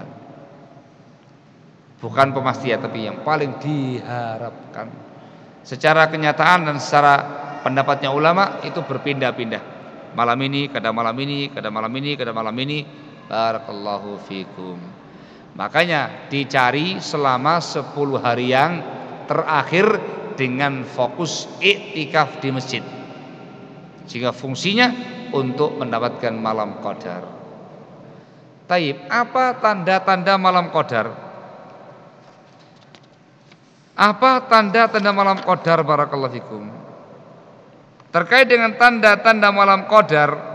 Bukan pemastian, tapi yang paling diharapkan. Secara kenyataan dan secara pendapatnya ulama itu berpindah-pindah. Malam ini, kadang malam ini, kadang malam ini, kadang malam ini. Barakallahu fikum. Makanya dicari selama sepuluh hari yang terakhir dengan fokus iktikaf di masjid, sehingga fungsinya untuk mendapatkan malam Qadar. Taib, apa tanda-tanda malam Qadar? Apa tanda-tanda malam Qadar? Barakallahu fikum. Terkait dengan tanda-tanda malam Qadar,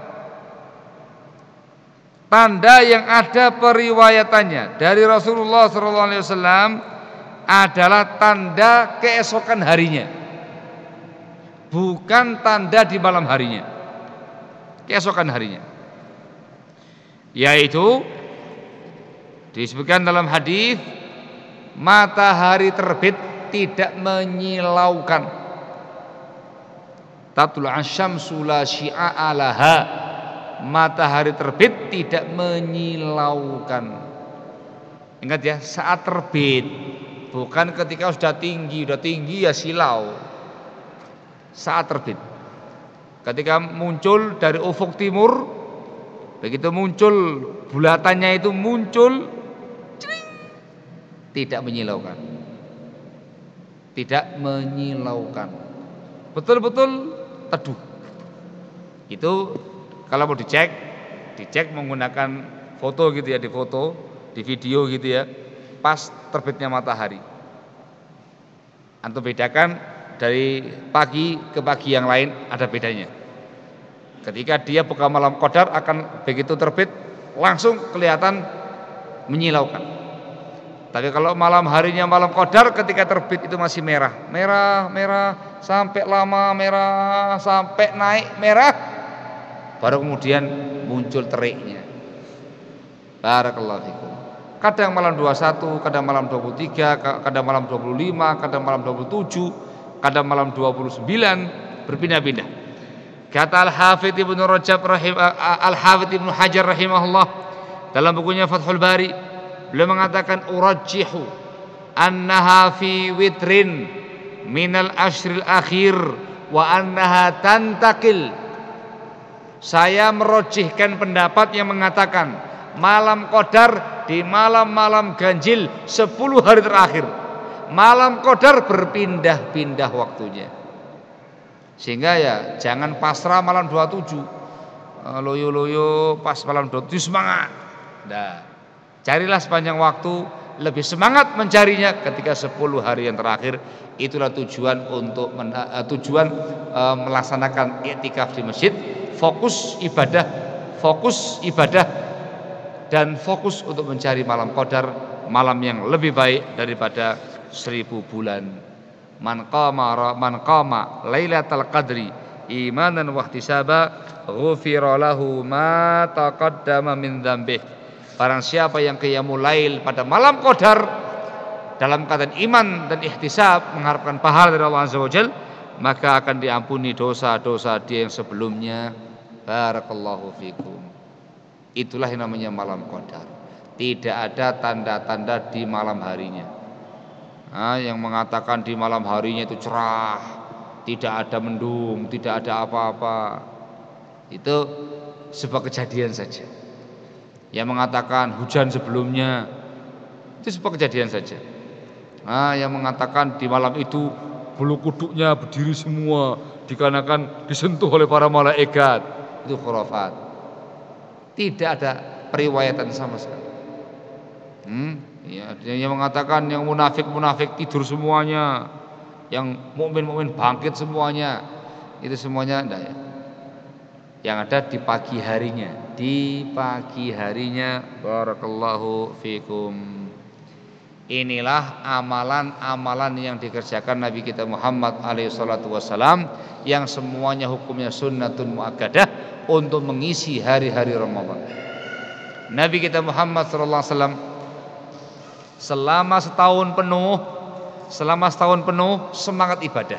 tanda yang ada periwayatannya dari Rasulullah shallallahu alaihi wasallam adalah tanda keesokan harinya, bukan tanda di malam harinya, keesokan harinya. Yaitu disebutkan dalam hadis, matahari terbit tidak menyilaukan. Tatlu asyamsu la syi'a laha. Matahari terbit tidak menyilaukan. Ingat ya, saat terbit, bukan ketika sudah tinggi, sudah tinggi ya silau. Saat terbit, ketika muncul dari ufuk timur, begitu muncul bulatannya itu muncul, tidak menyilaukan, tidak menyilaukan, betul-betul teduh. Itu kalau mau dicek, dicek menggunakan foto gitu ya, di foto, di video gitu ya, pas terbitnya matahari. Antum bedakan dari pagi ke pagi yang lain ada bedanya. Ketika dia buka malam Qadar akan begitu terbit langsung kelihatan menyilaukan. Tapi kalau malam harinya malam Qadar ketika terbit itu masih merah, merah, merah sampai lama merah sampai naik merah. Baru kemudian muncul teriknya. Barakallahu fikum. Kadang malam dua puluh satu, kadang malam dua puluh tiga, kadang malam dua puluh lima, kadang malam dua puluh tujuh, kadang malam dua puluh sembilan, berpindah-pindah. Kata Al-Hafidz Ibnu Rajab rahim Al-Hafidz Ibnu Hajar rahimahullah dalam bukunya Fathul Bari, beliau mengatakan urajjihu annaha fi witrin minal ashril akhir wa annaha tantakil. Saya merojihkan pendapat yang mengatakan malam Qadar di malam-malam ganjil sepuluh hari terakhir. Malam Qadar berpindah-pindah waktunya. Sehingga ya jangan pasrah malam dua puluh tujuh. Loyo-loyo pas malam dua puluh tujuh semangat. Nah, carilah sepanjang waktu, lebih semangat mencarinya ketika sepuluh hari yang terakhir. Itulah tujuan untuk men, uh, tujuan uh, melaksanakan iktikaf di masjid. Fokus ibadah, fokus ibadah dan fokus untuk mencari malam Qadar, malam yang lebih baik daripada seribu bulan. Man qama man qama lailatal qadri imanan wa ihtisaba ghufira lahu ma taqaddama min dzambih. Barang siapa yang qiyamul lail pada malam Qadar dalam keadaan iman dan ihtisab, mengharapkan pahala dari Allah Azza wa Jalla, maka akan diampuni dosa-dosa dia yang sebelumnya. Barakallahu fikum. Itulah yang namanya malam Qadar. Tidak ada tanda-tanda di malam harinya. Nah, yang mengatakan di malam harinya itu cerah, tidak ada mendung, tidak ada apa-apa, itu sebuah kejadian saja. Yang mengatakan hujan sebelumnya, itu sebuah kejadian saja. Nah, yang mengatakan di malam itu bulu kuduknya berdiri semua dikarenakan disentuh oleh para malaikat, itu khurafat. Tidak ada periwayatan sama sekali. Hmm, ya, yang mengatakan yang munafik-munafik tidur semuanya, yang mukmin-mukmin bangkit semuanya, itu semuanya enggak ya. Yang ada di pagi harinya, di pagi harinya. Barakallahu fikum. Inilah amalan-amalan yang dikerjakan Nabi kita Muhammad alaihi salatu wasalam, yang semuanya hukumnya sunnatun muakkadah untuk mengisi hari-hari Ramadan. Nabi kita Muhammad sallallahu alaihi wasallam selama setahun penuh, selama setahun penuh semangat ibadah.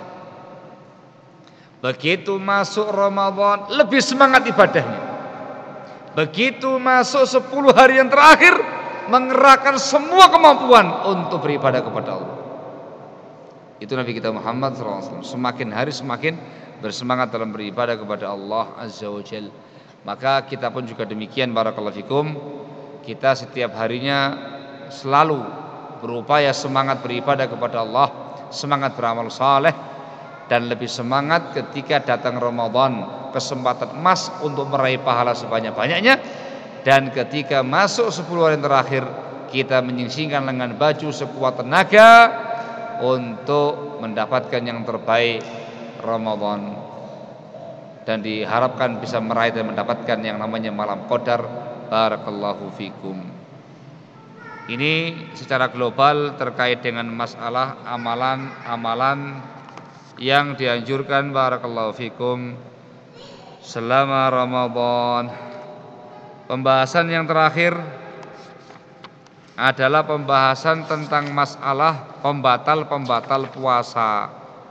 Begitu masuk Ramadan lebih semangat ibadahnya. Begitu masuk sepuluh hari yang terakhir mengerahkan semua kemampuan untuk beribadah kepada Allah. Itu Nabi kita Muhammad sallallahu alaihi wasallam. Semakin hari semakin bersemangat dalam beribadah kepada Allah Azza wa Jalla. Maka kita pun juga demikian, barakallahu fikum. Kita setiap harinya selalu berupaya semangat beribadah kepada Allah, semangat beramal saleh, dan lebih semangat ketika datang Ramadan, kesempatan emas untuk meraih pahala sebanyak-banyaknya. Dan ketika masuk sepuluh hari terakhir, kita menyingsingkan lengan baju sekuat tenaga untuk mendapatkan yang terbaik Ramadan, dan diharapkan bisa meraih dan mendapatkan yang namanya malam qadar. Barakallahu fikum. Ini secara global terkait dengan masalah amalan-amalan yang dianjurkan, barakallahu fikum, selama Ramadan. Pembahasan yang terakhir adalah pembahasan tentang masalah pembatal-pembatal puasa.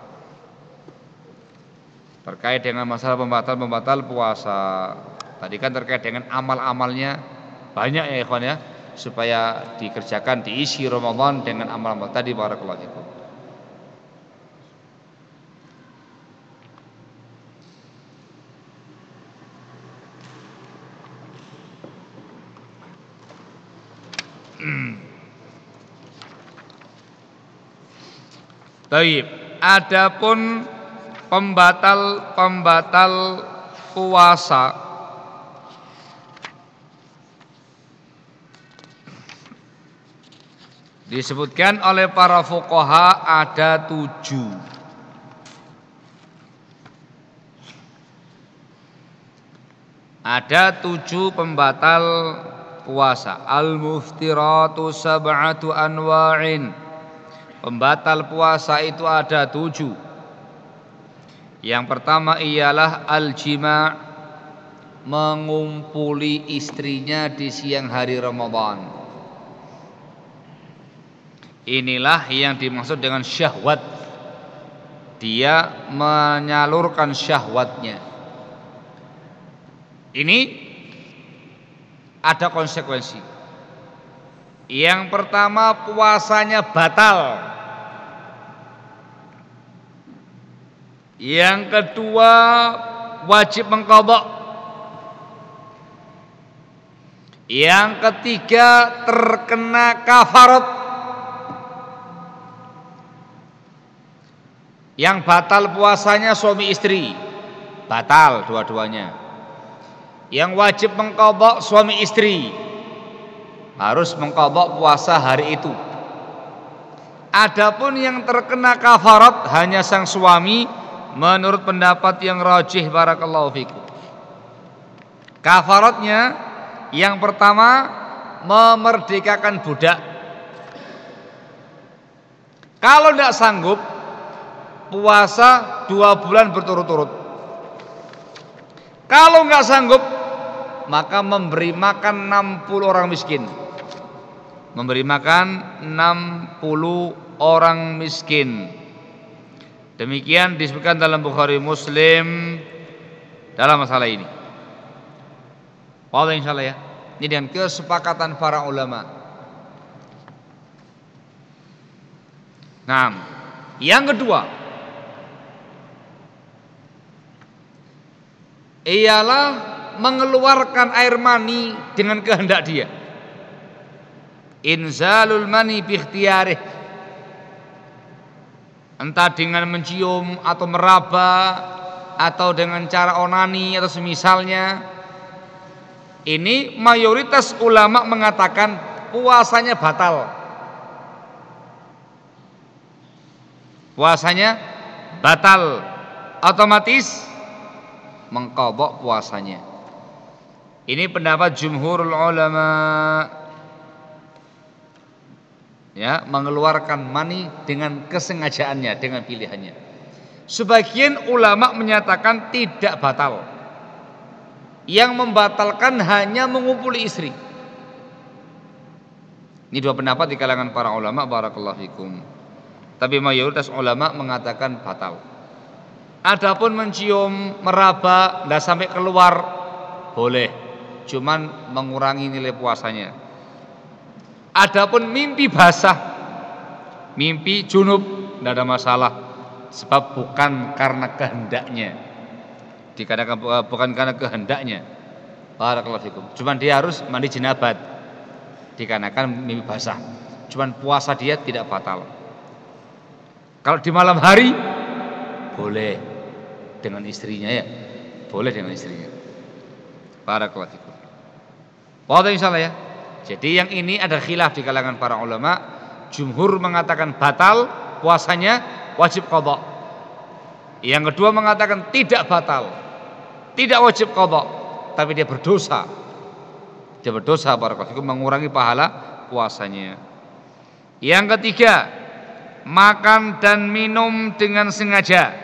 Terkait dengan masalah pembatal-pembatal puasa. Tadi kan terkait dengan amal-amalnya banyak ya ikhwan ya, supaya dikerjakan, diisi Ramadan dengan amal-amal tadi, barakallahu fikum. Baik, adapun pembatal-pembatal puasa disebutkan oleh para fuqaha ada tujuh. Ada tujuh pembatal puasa. Al-muftiratu sab'atu anwa'in. Pembatal puasa itu ada tujuh. Yang pertama ialah al-jima', mengumpuli istrinya di siang hari Ramadan. Inilah yang dimaksud dengan syahwat. Dia menyalurkan syahwatnya. Ini ada konsekuensi. Yang pertama, puasanya batal. Yang kedua, wajib mengqadha. Yang ketiga, terkena kafarat. Yang batal puasanya suami istri, batal dua-duanya. Yang wajib mengqadha suami istri, harus mengqadha puasa hari itu. Adapun yang terkena kafarat hanya sang suami, menurut pendapat yang rajih, barakallahu fikum. Kafaratnya yang pertama, memerdekakan budak. Kalau tidak sanggup, puasa dua bulan berturut-turut. Kalau nggak sanggup, maka memberi makan enam puluh orang miskin. Memberi makan enam puluh orang miskin. Demikian disebutkan dalam Bukhari Muslim dalam masalah ini. Wallah insyaallah ya. Ini dengan kesepakatan para ulama. Nah, yang kedua ialah mengeluarkan air mani dengan kehendak dia. Inzalul mani bi ikhtiyarih. Entah dengan mencium atau meraba atau dengan cara onani atau semisalnya. Ini mayoritas ulama mengatakan puasanya batal. Puasanya batal, otomatis mengqadha puasanya. Ini pendapat jumhurul ulama. Ya, mengeluarkan mani dengan kesengajaannya, dengan pilihannya. Sebagian ulama menyatakan tidak batal. Yang membatalkan hanya mengumpuli istri. Ini dua pendapat di kalangan para ulama, barakallahu fikum. Tapi mayoritas ulama mengatakan batal. Adapun mencium, meraba, tidak sampai keluar, boleh, cuman mengurangi nilai puasanya. Adapun mimpi basah, mimpi junub, tidak ada masalah, sebab bukan karena kehendaknya, dikarenakan bukan karena kehendaknya. Barakallahu fikum. Cuman dia harus mandi jenabat, dikarenakan mimpi basah. Cuman puasa dia tidak batal. Kalau di malam hari boleh dengan istrinya, ya, boleh dengan istrinya. Barakallahu fikum. Wadah insyaallah ya. Jadi yang ini ada khilaf di kalangan para ulama. Jumhur mengatakan batal puasanya, wajib qadha. Yang kedua mengatakan tidak batal, tidak wajib qadha, tapi dia berdosa. Dia berdosa, barakallahu fikum, mengurangi pahala puasanya. Yang ketiga, makan dan minum dengan sengaja.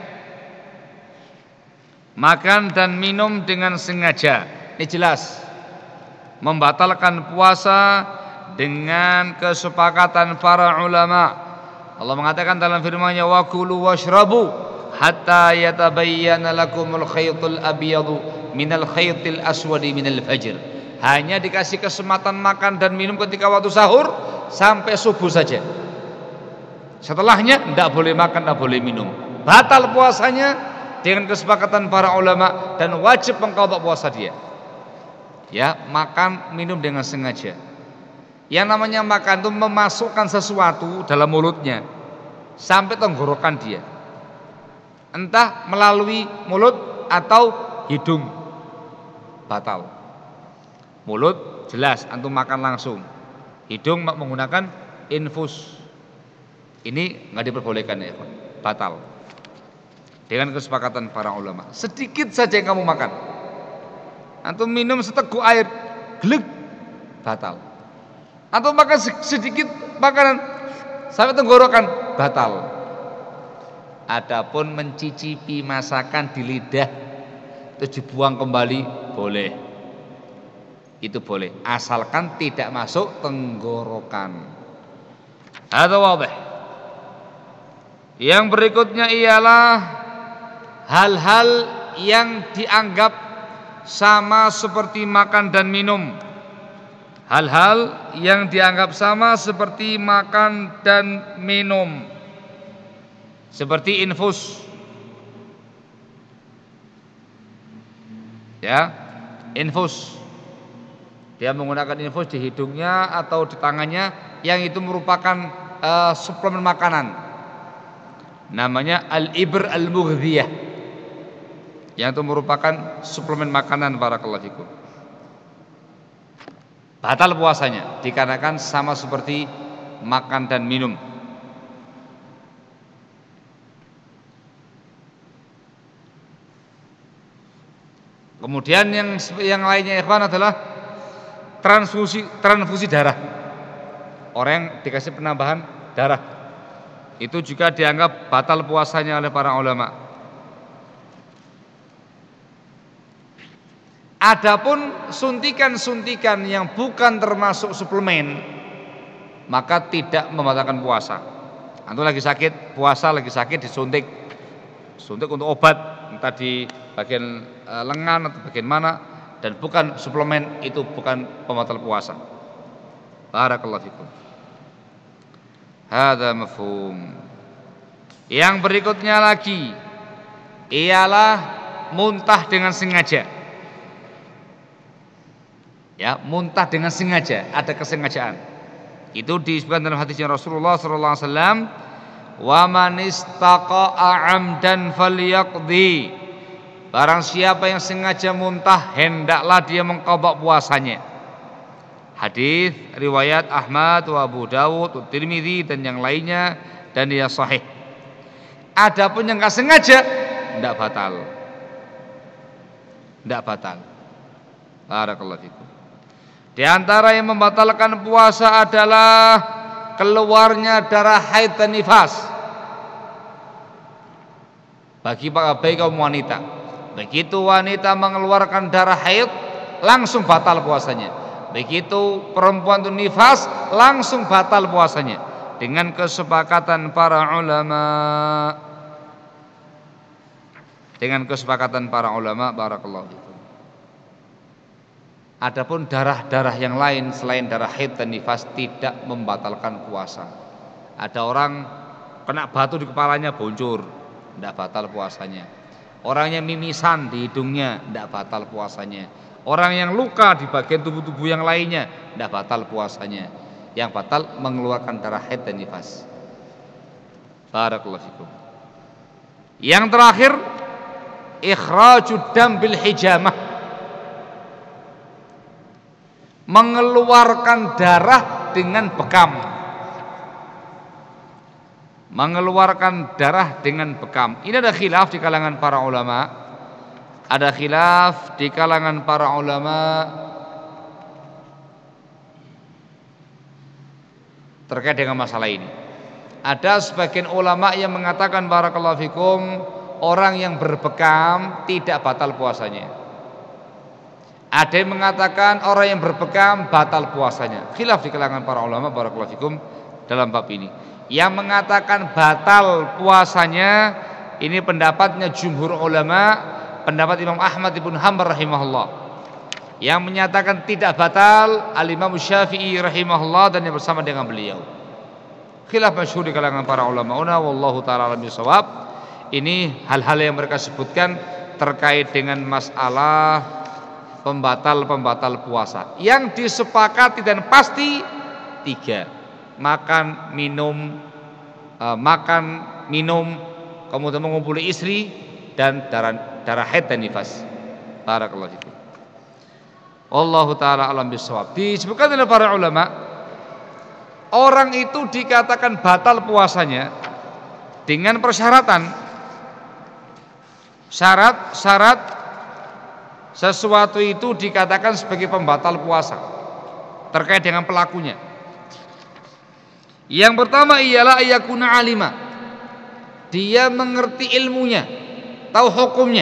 Makan dan minum dengan sengaja. Ini jelas membatalkan puasa dengan kesepakatan para ulama. Allah mengatakan dalam firman-Nya, wa kulu washrabu hatta yatabayyana lakumul khaytul abyadu minal khaytil aswadi minal fajr. Hanya dikasih kesempatan makan dan minum ketika waktu sahur sampai subuh saja. Setelahnya tidak boleh makan, tidak boleh minum. Batal puasanya dengan kesepakatan para ulama dan wajib mengqadha puasa dia. Ya, makan minum dengan sengaja. Yang namanya makan itu memasukkan sesuatu dalam mulutnya sampai tenggorokan dia, entah melalui mulut atau hidung, batal. Mulut jelas antum makan langsung, hidung menggunakan infus, ini nggak diperbolehkan ya, batal. Dengan kesepakatan para ulama, sedikit saja yang kamu makan, antum minum seteguk air, glek, batal. Antum makan sedikit makanan sampai tenggorokan, batal. Adapun mencicipi masakan di lidah terus dibuang kembali, boleh. Itu boleh, asalkan tidak masuk tenggorokan. Hadza wadih. Yang berikutnya ialah hal-hal yang dianggap sama seperti makan dan minum. Hal-hal yang dianggap sama seperti makan dan minum, seperti infus, ya, infus. Dia menggunakan infus di hidungnya atau di tangannya, yang itu merupakan uh, suplemen makanan. Namanya al-ibr al-mughdhiyah, yang itu merupakan suplemen makanan, barakallahu fikum. Batal puasanya dikarenakan sama seperti makan dan minum. Kemudian yang yang lainnya ikhwan adalah transfusi transfusi darah. Orang yang dikasih penambahan darah, itu juga dianggap batal puasanya oleh para ulama. Adapun suntikan-suntikan yang bukan termasuk suplemen, maka tidak membatalkan puasa. Antum lagi sakit, puasa lagi sakit disuntik, suntik untuk obat, entah di bagian e, lengan atau bagian mana, dan bukan suplemen, itu bukan pembatal puasa. Barakallahu fikum. Hadza mafhum. Yang berikutnya lagi ialah muntah dengan sengaja. Ya, muntah dengan sengaja, ada kesengajaan. Itu disebutkan dalam hadisnya Rasulullah sallallahu alaihi wasallam, "Wa man istaqa'a 'amdan falyaqdi." Barang siapa yang sengaja muntah, hendaklah dia mengqadha puasanya. Hadis riwayat Ahmad wa Abu Dawud, Tirmidzi dan yang lainnya, dan dia sahih. Adapun yang enggak sengaja, enggak batal. Enggak batal. Barakallahu fikum. Di antara yang membatalkan puasa adalah keluarnya darah haid dan nifas bagi bagi kaum wanita. Begitu wanita mengeluarkan darah haid, langsung batal puasanya. Begitu perempuan itu nifas, langsung batal puasanya dengan kesepakatan para ulama. Dengan kesepakatan para ulama, barakallahu fikum. Adapun darah-darah yang lain selain darah haid dan nifas tidak membatalkan puasa. Ada orang kena batu di kepalanya boncur, tidak batal puasanya. Orang yang mimisan di hidungnya tidak batal puasanya. Orang yang luka di bagian tubuh-tubuh yang lainnya tidak batal puasanya. Yang batal mengeluarkan darah haid dan nifas. Barakallahu fikum. Yang terakhir, ikhrajud dam bil hijamah, mengeluarkan darah dengan bekam. Mengeluarkan darah dengan bekam. Ini ada khilaf di kalangan para ulama. Ada khilaf di kalangan para ulama terkait dengan masalah ini. Ada sebagian ulama yang mengatakan, barakallahu fikum, orang yang berbekam tidak batal puasanya. Ada yang mengatakan orang yang berbekam batal puasanya. Khilaf di kalangan para ulama, barakallahu fikum, dalam bab ini. Yang mengatakan batal puasanya, ini pendapatnya jumhur ulama, pendapat Imam Ahmad ibn Hanbal rahimahullah. Yang menyatakan tidak batal Al-Imam Syafi'i rahimahullah dan yang bersama dengan beliau. Khilaf masyhur di kalangan para ulama. Una wallahu ta'ala alam bisawab. Ini hal-hal yang mereka sebutkan terkait dengan masalah pembatal-pembatal puasa. Yang disepakati dan pasti tiga: makan, minum, uh, makan, minum, kemudian mengumpuli istri, dan darah darah haid dan nifas. Barakallahu fikum. Wallahu taala alam bisawab. Disebutkan oleh para ulama, orang itu dikatakan batal puasanya dengan persyaratan. Syarat-syarat sesuatu itu dikatakan sebagai pembatal puasa terkait dengan pelakunya. Yang pertama ialah ayakuna alima, dia mengerti ilmunya, tahu hukumnya.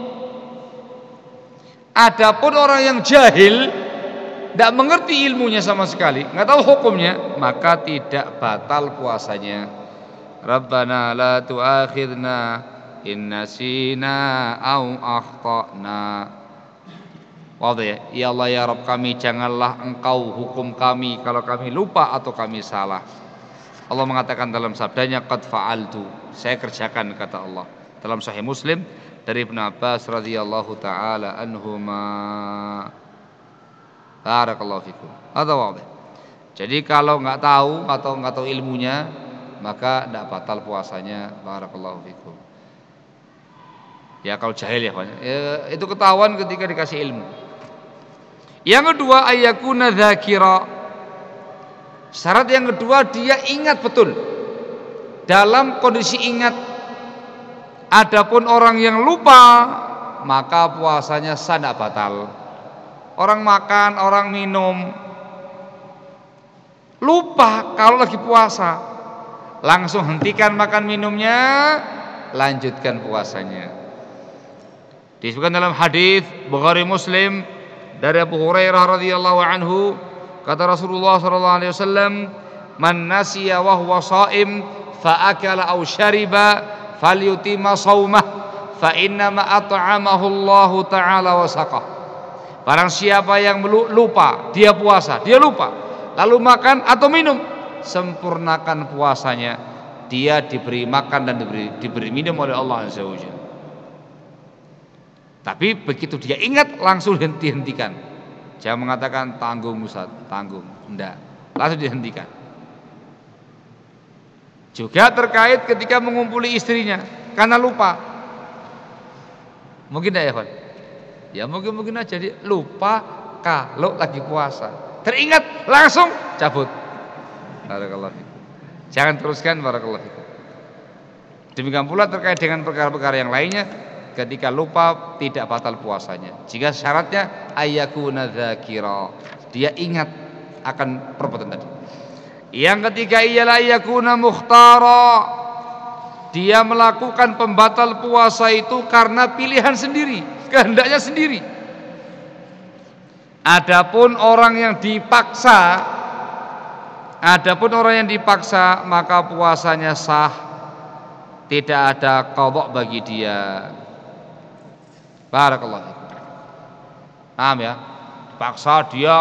Adapun orang yang jahil, tidak mengerti ilmunya sama sekali, nggak tahu hukumnya, maka tidak batal puasanya. Rabbana la tu'akhidna in nasina au akhtana. Wadih ya, ya Allah ya Rabb kami, janganlah engkau hukum kami kalau kami lupa atau kami salah. Allah mengatakan dalam sabdanya, qad fa'altu, saya kerjakan, kata Allah dalam Sahih Muslim dari Ibnu Abbas radhiyallahu taala anhuma. Barakallahu fikum. Atau wadih. Jadi kalau nggak tahu atau nggak tahu ilmunya, maka tidak batal puasanya. Barakallahu fikum. Ya kalau jahil ya, ya itu ketahuan ketika dikasih ilmu. Yang kedua ayyakuna dzakira. Syarat yang kedua dia ingat betul. Dalam kondisi ingat. Adapun orang yang lupa, maka puasanya sah, tidak batal. Orang makan, orang minum, lupa kalau lagi puasa, langsung hentikan makan minumnya, lanjutkan puasanya. Disebutkan dalam hadis Bukhari Muslim dari Abu Hurairah radhiyallahu anhu, kata Rasulullah sallallahu alaihi wasallam, man nasiya wa huwa shaim fa akala aw syariba falyutimma shaumah fa inna ma at'amahu Allah taala wa saqah. Barang siapa yang lupa, dia puasa, dia lupa, lalu makan atau minum, sempurnakan puasanya. Dia diberi makan dan diberi, diberi minum oleh Allah Azza wa Jalla. Tapi begitu dia ingat langsung dihentikan. Jangan mengatakan tanggung Ustaz, tanggung. Enggak, langsung dihentikan. Juga terkait ketika mengumpuli istrinya karena lupa. Mungkin enggak ya, Pak? Ya mungkin-mungkin aja dia lupa kalau lagi puasa. Teringat langsung cabut. Barakallahu fikum. Jangan teruskan, barakallahu fikum. Demikian pula terkait dengan perkara-perkara yang lainnya, ketika lupa tidak batal puasanya. Jika syaratnya ayyakuna dzakira, dia ingat akan perbuatan tadi. Yang ketiga ialah ayyakuna mukhtara, dia melakukan pembatal puasa itu karena pilihan sendiri, kehendaknya sendiri. Adapun orang yang dipaksa, adapun orang yang dipaksa maka puasanya sah, tidak ada qadha bagi dia. Barakallahu fikum. Paham ya? Paksa dia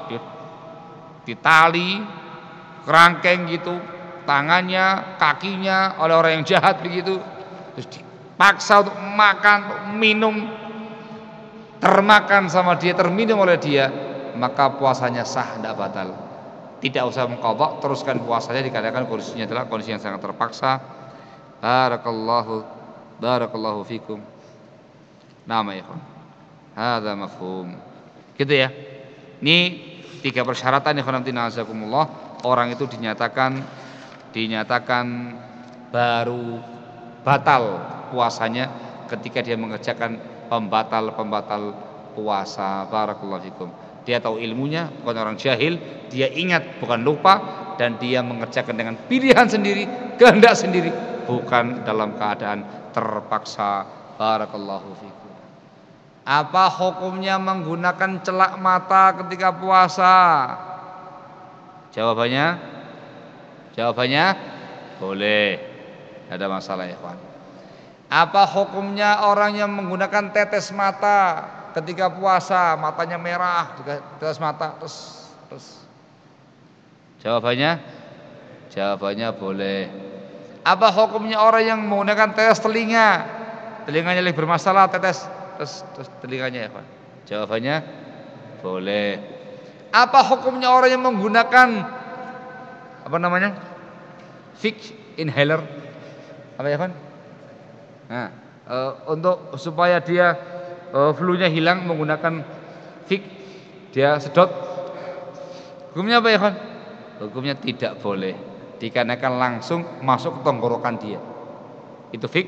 ditali, kerangkeng gitu, tangannya, kakinya oleh orang yang jahat begitu, terus dipaksa untuk makan, untuk minum, termakan sama dia, terminum oleh dia, maka puasanya sah, tidak batal. Tidak usah mengqadha, teruskan puasanya dikarenakan kondisinya adalah kondisi yang sangat terpaksa. Barakallahu barakallahu fikum. Nama ya, hadza mafhum. Gitu ya. Ini tiga persyaratan ikhwan fillah azakumullah, orang itu dinyatakan dinyatakan baru batal puasanya ketika dia mengerjakan pembatal-pembatal puasa. Barakallahu fikum. Dia tahu ilmunya, bukan orang jahil, dia ingat bukan lupa, dan dia mengerjakan dengan pilihan sendiri, kehendak sendiri, bukan dalam keadaan terpaksa. Barakallahu fikum. Apa hukumnya menggunakan celak mata ketika puasa? Jawabannya, jawabannya boleh, tidak ada masalah ya kawan. Apa hukumnya orang yang menggunakan tetes mata ketika puasa, matanya merah, tetes mata, terus, terus. Jawabannya, jawabannya boleh. Apa hukumnya orang yang menggunakan tetes telinga, telinganya lebih bermasalah, tetes terus, terus telinganya ya Pak? Jawabannya boleh. Apa hukumnya orang yang menggunakan apa namanya, fig inhaler, apa ya Pak? Nah, e, untuk supaya dia e, flu-nya hilang menggunakan fig, dia sedot. Hukumnya apa ya Pak? Hukumnya tidak boleh, dikarenakan langsung masuk ke tenggorokan dia. Itu fig,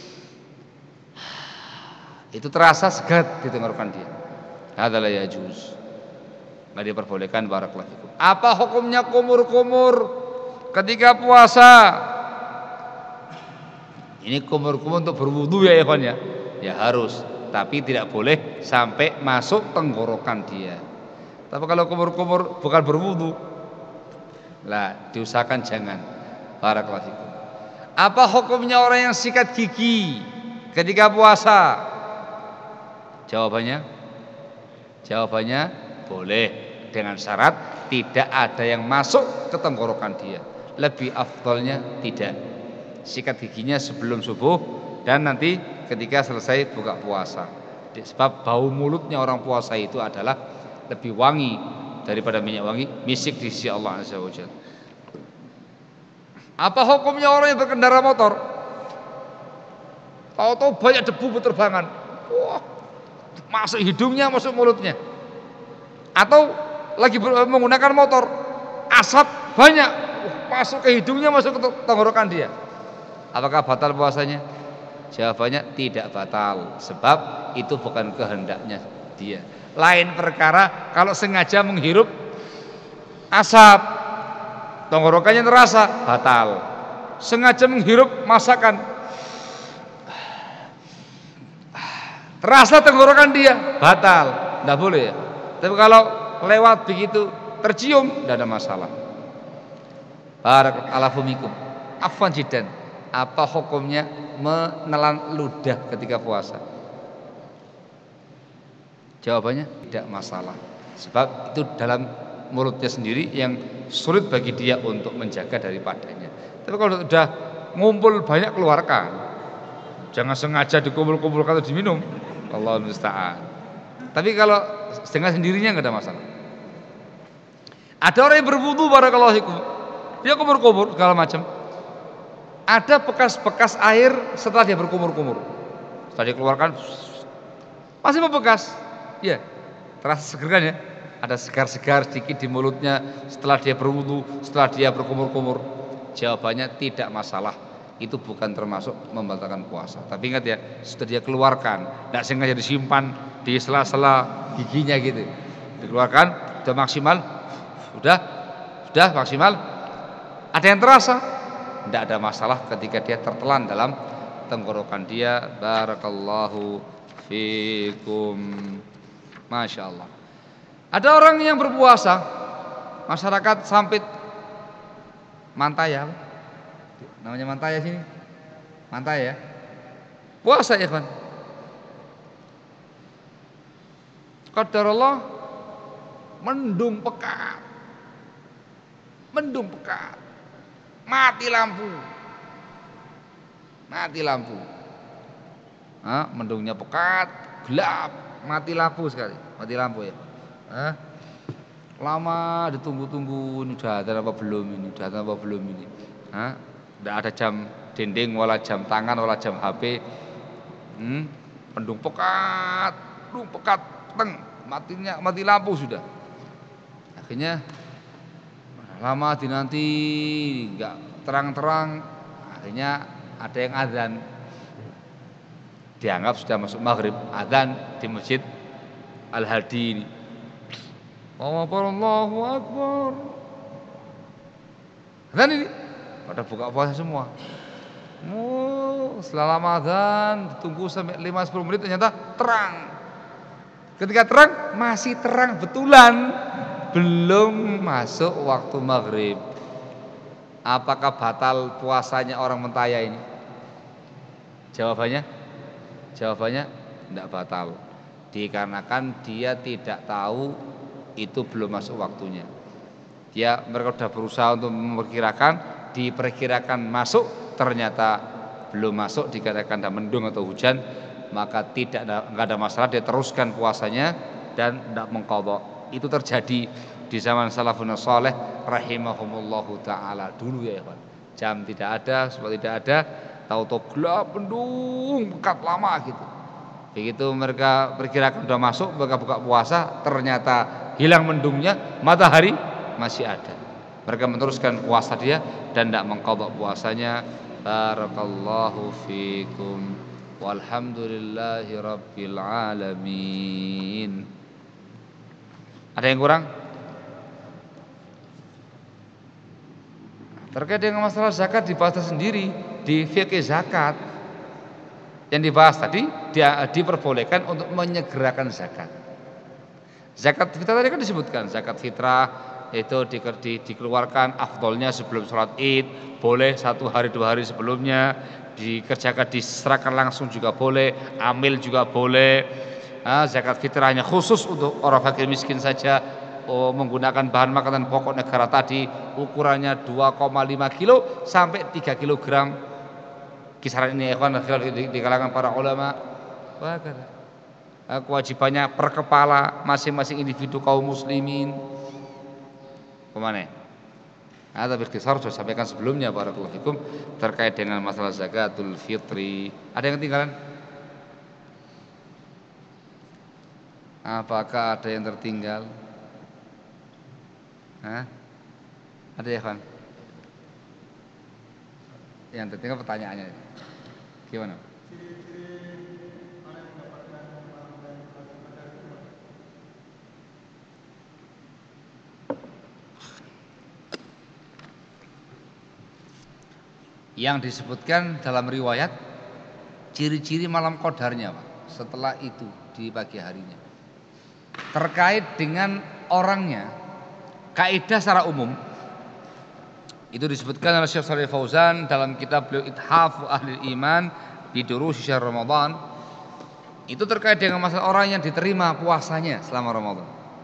itu terasa segat di tenggorokan dia. Hadza la yajuz, nggak diperbolehkan. Barakallahu fikum. Apa hukumnya kumur-kumur ketika puasa? Ini kumur-kumur untuk berwudu ya ikhwan ya. Ya harus, tapi tidak boleh sampai masuk tenggorokan dia. Tapi kalau kumur-kumur bukan berwudu, lah diusahakan jangan. Barakallahu fikum. Apa hukumnya orang yang sikat gigi ketika puasa? Jawabannya, jawabannya boleh, dengan syarat tidak ada yang masuk ke tenggorokan dia. Lebih afdolnya tidak. Sikat giginya sebelum subuh dan nanti ketika selesai buka puasa. Sebab bau mulutnya orang puasa itu adalah lebih wangi daripada minyak wangi misik di sisi Allah Azza wa Jalla. Apa hukumnya orang yang berkendara motor? Tahu-tahu banyak debu berterbangan. Wah, masuk hidungnya, masuk mulutnya. Atau lagi menggunakan motor, asap banyak, masuk ke hidungnya, masuk ke tenggorokan dia. Apakah batal puasanya? Jawabannya tidak batal, sebab itu bukan kehendaknya dia. Lain perkara kalau sengaja menghirup asap, tenggorokannya terasa, batal. Sengaja menghirup masakan, terasa tenggorokan dia, batal, tidak boleh ya. Tapi kalau lewat begitu tercium, tidak ada masalah. Barakallahu fikum. Afwan jiddan. Apa hukumnya menelan ludah ketika puasa? Jawabannya tidak masalah, sebab itu dalam mulutnya sendiri yang sulit bagi dia untuk menjaga daripadanya. Tapi kalau sudah ngumpul banyak, keluarkan. Jangan sengaja dikumpul-kumpulkan atau diminum. Allahul musta'an. Tapi kalau dengan sendirinya nggak ada masalah. Ada orang yang berwudu, barakallahu fikum, dia kumur-kumur segala macam. Ada bekas-bekas air setelah dia berkumur-kumur. Setelah dikeluarkan masih membekas. Ya, terasa segar kan ya? Ada segar-segar sedikit di mulutnya setelah dia berwudu, setelah dia berkumur-kumur. Jawabannya tidak masalah. Itu bukan termasuk membatalkan puasa. Tapi ingat ya, sudah dia keluarkan, tidak sengaja disimpan di sela-sela giginya gitu. Dikeluarkan, sudah maksimal, sudah, sudah maksimal. Ada yang terasa, tidak ada masalah ketika dia tertelan dalam tenggorokan dia. Barakallahu fikum. Masya Allah. Ada orang yang berpuasa, masyarakat Sampit Mantaya, namanya Mantaya sini, Mantaya ya, puasa ya kan. Qadarullah mendung pekat, mendung pekat, mati lampu, mati lampu, nah, mendungnya pekat, gelap, mati lampu sekali, mati lampu ya. Hah? Lama ditunggu-tunggu, ini udah ada apa belum ini, udah ada apa belum ini. Hah? Tidak ada jam dinding, wala jam tangan, wala jam H P. Hmm? Mendung pekat, mendung pekat, teng, matinya, mati lampu sudah. Akhirnya lama dinanti, nggak terang-terang. Akhirnya ada yang azan, dianggap sudah masuk maghrib, azan di masjid Al-Hadi ini. Allahu Akbar, Allahu Akbar. Dan ini pada buka puasa semua. Oh, setelah lama azan, tunggu sampai lima sampai sepuluh menit ternyata terang. Ketika terang, masih terang betulan. Belum masuk waktu maghrib. Apakah batal puasanya orang Mentaya ini? Jawabannya? Jawabannya tidak batal. Dikarenakan dia tidak tahu itu belum masuk waktunya. Dia mereka sudah berusaha untuk memperkirakan, diperkirakan masuk, ternyata belum masuk, dikatakan ada mendung atau hujan, maka tidak ada, enggak ada masalah, dia teruskan puasanya dan tidak mengqadha. Itu terjadi di zaman salafun saleh rahimahumullahu taala dulu ya, Pak. Jam tidak ada, sebab tidak ada, tahu-tahu gelap mendung pekat lama gitu. Begitu mereka perkirakan sudah masuk, mereka buka puasa, ternyata hilang mendungnya, matahari masih ada. Mereka meneruskan puasa dia dan tidak mengqadha puasanya. Barakallahu fikum. Walhamdulillahi rabbil alamin. Ada yang kurang? Terkait dengan masalah zakat dibahas sendiri di fikih zakat. Yang dibahas tadi dia diperbolehkan untuk menyegerakan zakat. Zakat fitrah tadi kan disebutkan, zakat fitrah itu di, di, dikeluarkan afdolnya sebelum sholat Id, boleh satu hari dua hari sebelumnya, dikerjakan diserahkan langsung juga boleh, amil juga boleh. Nah, zakat fitrahnya khusus untuk orang fakir miskin saja, oh, menggunakan bahan makanan pokok negara tadi, ukurannya dua koma lima kilo sampai tiga kilogram. Kisaran ini ya, di, di kalangan para ulama. Wah, kewajibannya per kepala masing-masing individu kaum muslimin. Kemana? Nah, tapi kisah sudah sampaikan sebelumnya barakallahu fikum terkait dengan masalah zakatul fitri. Ada yang ketinggalan? Apakah ada yang tertinggal? Hah? Ada ya, Van? Yang tertinggal pertanyaannya. Gimana? Yang disebutkan dalam riwayat ciri-ciri malam qadarnya, Pak, setelah itu di pagi harinya. Terkait dengan orangnya, kaidah secara umum itu disebutkan oleh Syekh Shalih Fauzan dalam kitab beliau Ithafu Ahli Iman Bidurusi Syahr Ramadan. Itu terkait dengan masalah orang yang diterima puasanya selama Ramadan.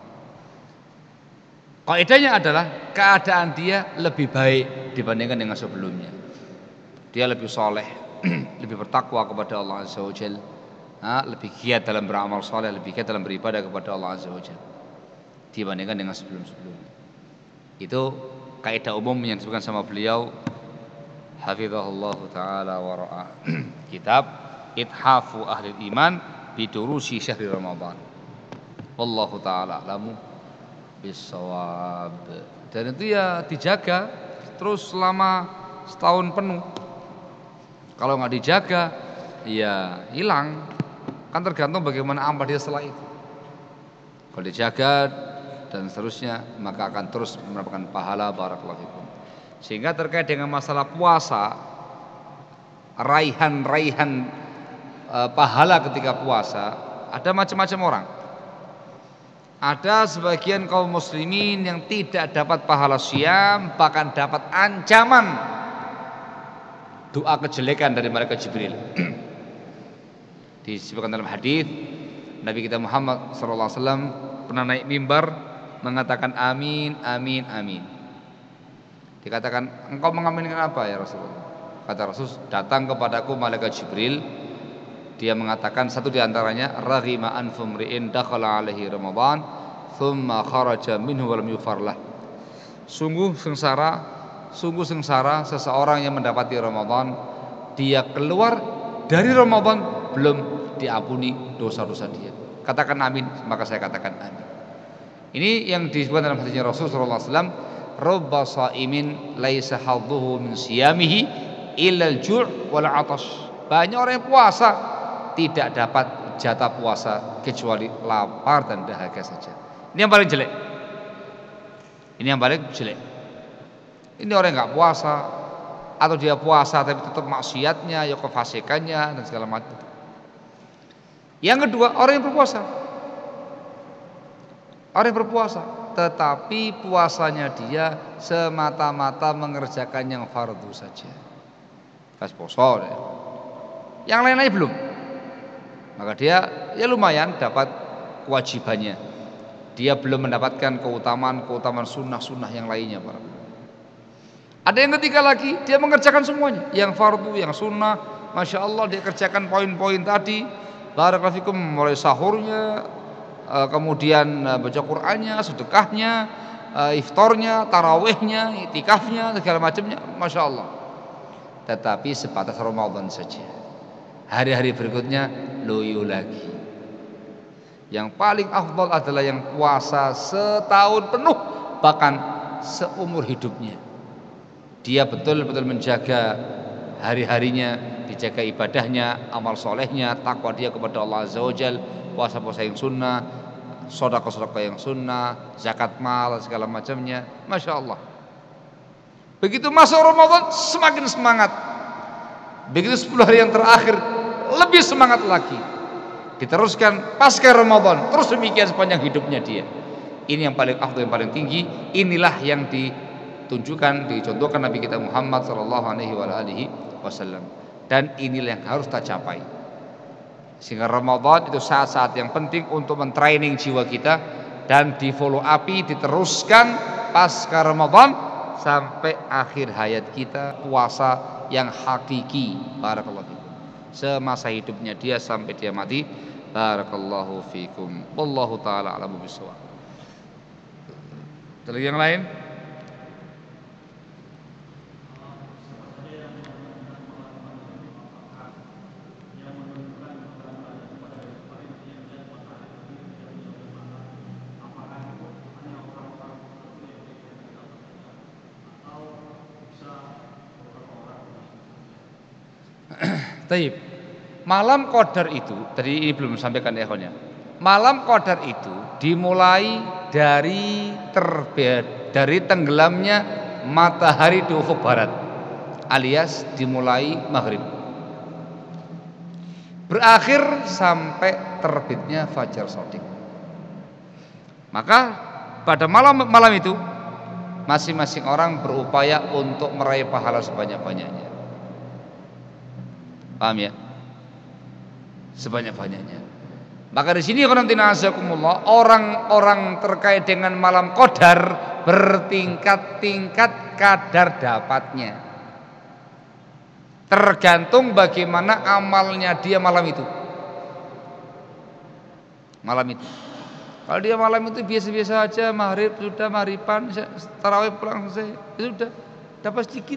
Kaidahnya adalah keadaan dia lebih baik dibandingkan dengan sebelumnya. Dia lebih soleh, lebih bertakwa kepada Allah Azza wa Jalla, lebih giat dalam beramal soleh, lebih giat dalam beribadah kepada Allah Azza wa Jalla dibandingkan dengan sebelum-sebelumnya. Itu kaidah umum yang disebutkan sama beliau, hafizahullah taala wa ra'a. Kitab Ithafu Ahli Iman Bidurusi Syahri Ramadan. Wallahu taala a'lamu bissawab. Dan itu ya dijaga terus selama setahun penuh. Kalau nggak dijaga, ya hilang. Kan tergantung bagaimana amal dia setelah itu. Kalau dijaga dan seterusnya, maka akan terus mendapatkan pahala. Barakallahu fikum. Sehingga terkait dengan masalah puasa, raihan-raihan e, pahala ketika puasa, ada macam-macam orang. Ada sebagian kaum muslimin yang tidak dapat pahala syam, bahkan dapat ancaman doa kejelekan dari malaikat Jibril. Disebutkan dalam hadis Nabi kita Muhammad sallallahu alaihi wasallam pernah naik mimbar mengatakan amin, amin, amin. Dikatakan, engkau mengaminkan apa ya Rasulullah? Kata Rasul, datang kepadaku malaikat Jibril. Dia mengatakan satu diantaranya, raghima anfum ri'in dakhala alaihi Ramadan thumma kharaja minhu wa lam yufarlah. Sungguh sengsara, sungguh sengsara seseorang yang mendapati Ramadan, dia keluar dari Ramadan belum diampuni dosa-dosa dia. Katakan amin, maka saya katakan amin. Ini yang disebutkan dalam hadisnya Rasul sallallahu alaihi wasallam, rubba shaimin laisa hadduhu min siyamihi illa al-ju' wal 'atash. Banyak orang yang puasa tidak dapat jatah puasa kecuali lapar dan dahaga saja. Ini yang paling jelek. Ini yang paling jelek. Ini orang yang enggak puasa atau dia puasa tapi tetap maksiatnya, ya kefasikannya dan segala macam. Yang kedua, orang yang berpuasa. Orang yang berpuasa tetapi puasanya dia semata-mata mengerjakan yang fardu saja. Pas poso deh. Yang lain-lain belum. Maka dia ya lumayan dapat kewajibannya. Dia belum mendapatkan keutamaan-keutamaan sunnah-sunnah yang lainnya. Ada yang ketiga lagi, dia mengerjakan semuanya, yang fardu, yang sunnah, masya Allah dia kerjakan poin-poin tadi. Barakallahu fikum, mulai sahurnya, kemudian baca Qur'annya, sedekahnya, iftarnya, tarawihnya, itikafnya, segala macamnya, masya Allah. Tetapi sebatas Ramadan saja. Hari-hari berikutnya loyo lagi. Yang paling afdal adalah yang puasa setahun penuh, bahkan seumur hidupnya. Dia betul-betul menjaga hari-harinya, dijaga ibadahnya, amal solehnya, takwa dia kepada Allah Azza wa Jal, puasa-puasa yang sunnah, sedekah-sedekah yang sunnah, zakat mal, segala macamnya, masya Allah. Begitu masuk Ramadan semakin semangat. Begitu sepuluh hari yang terakhir lebih semangat lagi. Diteruskan pasca Ramadan, terus demikian sepanjang hidupnya dia. Ini yang paling afdal, yang paling tinggi. Inilah yang ditunjukkan, dicontohkan Nabi kita Muhammad sallallahu alaihi wasallam. Dan inilah yang harus kita capai. Sehingga Ramadan itu saat-saat yang penting untuk mentraining jiwa kita dan di follow upi, diteruskan pasca Ramadan sampai akhir hayat kita, puasa yang hakiki. Barakallahu fikum. Semasa hidupnya dia sampai dia mati. Barakallahu fikum. Wallahu taala a'lamu bissawab. Ada yang lain? Taib. Malam Qadar itu, tadi ini belum sampaikan ya ikhwannya. Malam Qadar itu dimulai dari terbit, dari tenggelamnya matahari di ufuk barat, alias dimulai maghrib, berakhir sampai terbitnya fajar shadiq. Maka pada malam malam itu masing-masing orang berupaya untuk meraih pahala sebanyak-banyaknya. Paham ya? Sebanyak-banyaknya. Maka di sini orang-orang terkait dengan malam Qadar bertingkat-tingkat kadar dapatnya. Tergantung bagaimana amalnya dia malam itu. Malam itu. Kalau dia malam itu biasa-biasa aja, maghrib sudah, maghriban, tarawih pulang selesai, sudah dapat sedikit.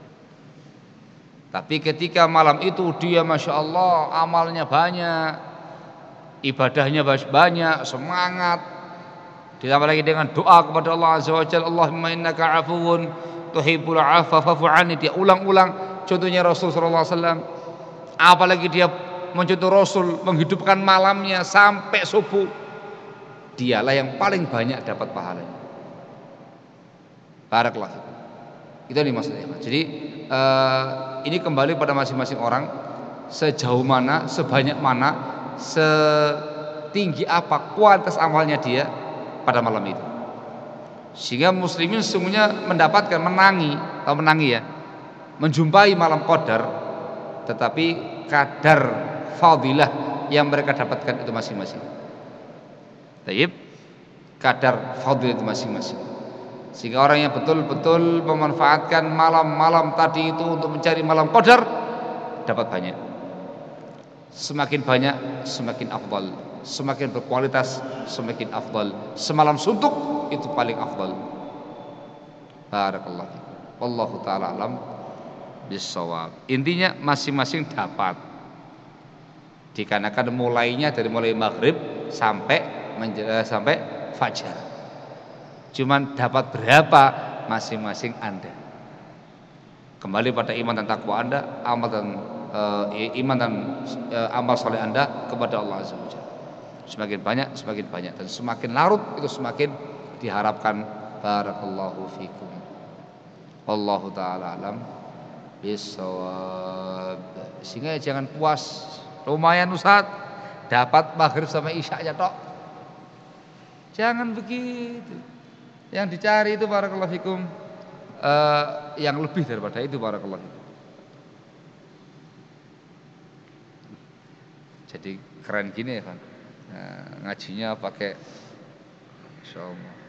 Tapi ketika malam itu dia masya Allah amalnya banyak, ibadahnya banyak, semangat, ditambah lagi dengan doa kepada Allah Azza wa Jalla, Allahumma innaka afuwun tuhibbul afwa fa'fu anni. Dia ulang-ulang contohnya Rasul sallallahu alaihi wasallam. Apalagi dia mencontoh Rasul menghidupkan malamnya sampai subuh, dialah yang paling banyak dapat pahalanya. Barakallahu fikum. Itu nih maksudnya. Jadi uh, ini kembali pada masing-masing orang, sejauh mana, sebanyak mana, setinggi apa kualitas amalnya dia, pada malam itu. Sehingga muslimin sesungguhnya mendapatkan, menangi atau menangi ya, menjumpai malam qadar, tetapi kadar fadilah yang mereka dapatkan itu masing-masing. Taib, kadar fadilah itu masing-masing. Sehingga orang yang betul-betul memanfaatkan malam-malam tadi itu untuk mencari malam qadar dapat banyak. Semakin banyak semakin afdal, semakin berkualitas semakin afdal. Semalam suntuk itu paling afdal. Barakallahu fikum. Wallahu taala alam bisawab. Intinya masing-masing dapat. Dikarenakan mulainya dari mulai maghrib sampai menjelang sampai fajar. Cuman dapat berapa masing-masing Anda. Kembali pada iman dan takwa Anda, amal dan uh, iman dan uh, amal soleh Anda kepada Allah Azza wa Jalla. Semakin banyak, semakin banyak, dan semakin larut itu semakin diharapkan. Barakallahu fikum. Wallahu taala alam bisawab. Sehingga jangan puas. Lumayan Ustaz, dapat maghrib sama isya aja tok. Jangan begitu. Yang dicari itu barakallahu fikum uh, yang lebih daripada itu barakallahu fikum. Jadi keren gini ya kan. Nah, ngajinya pakai insyaallah.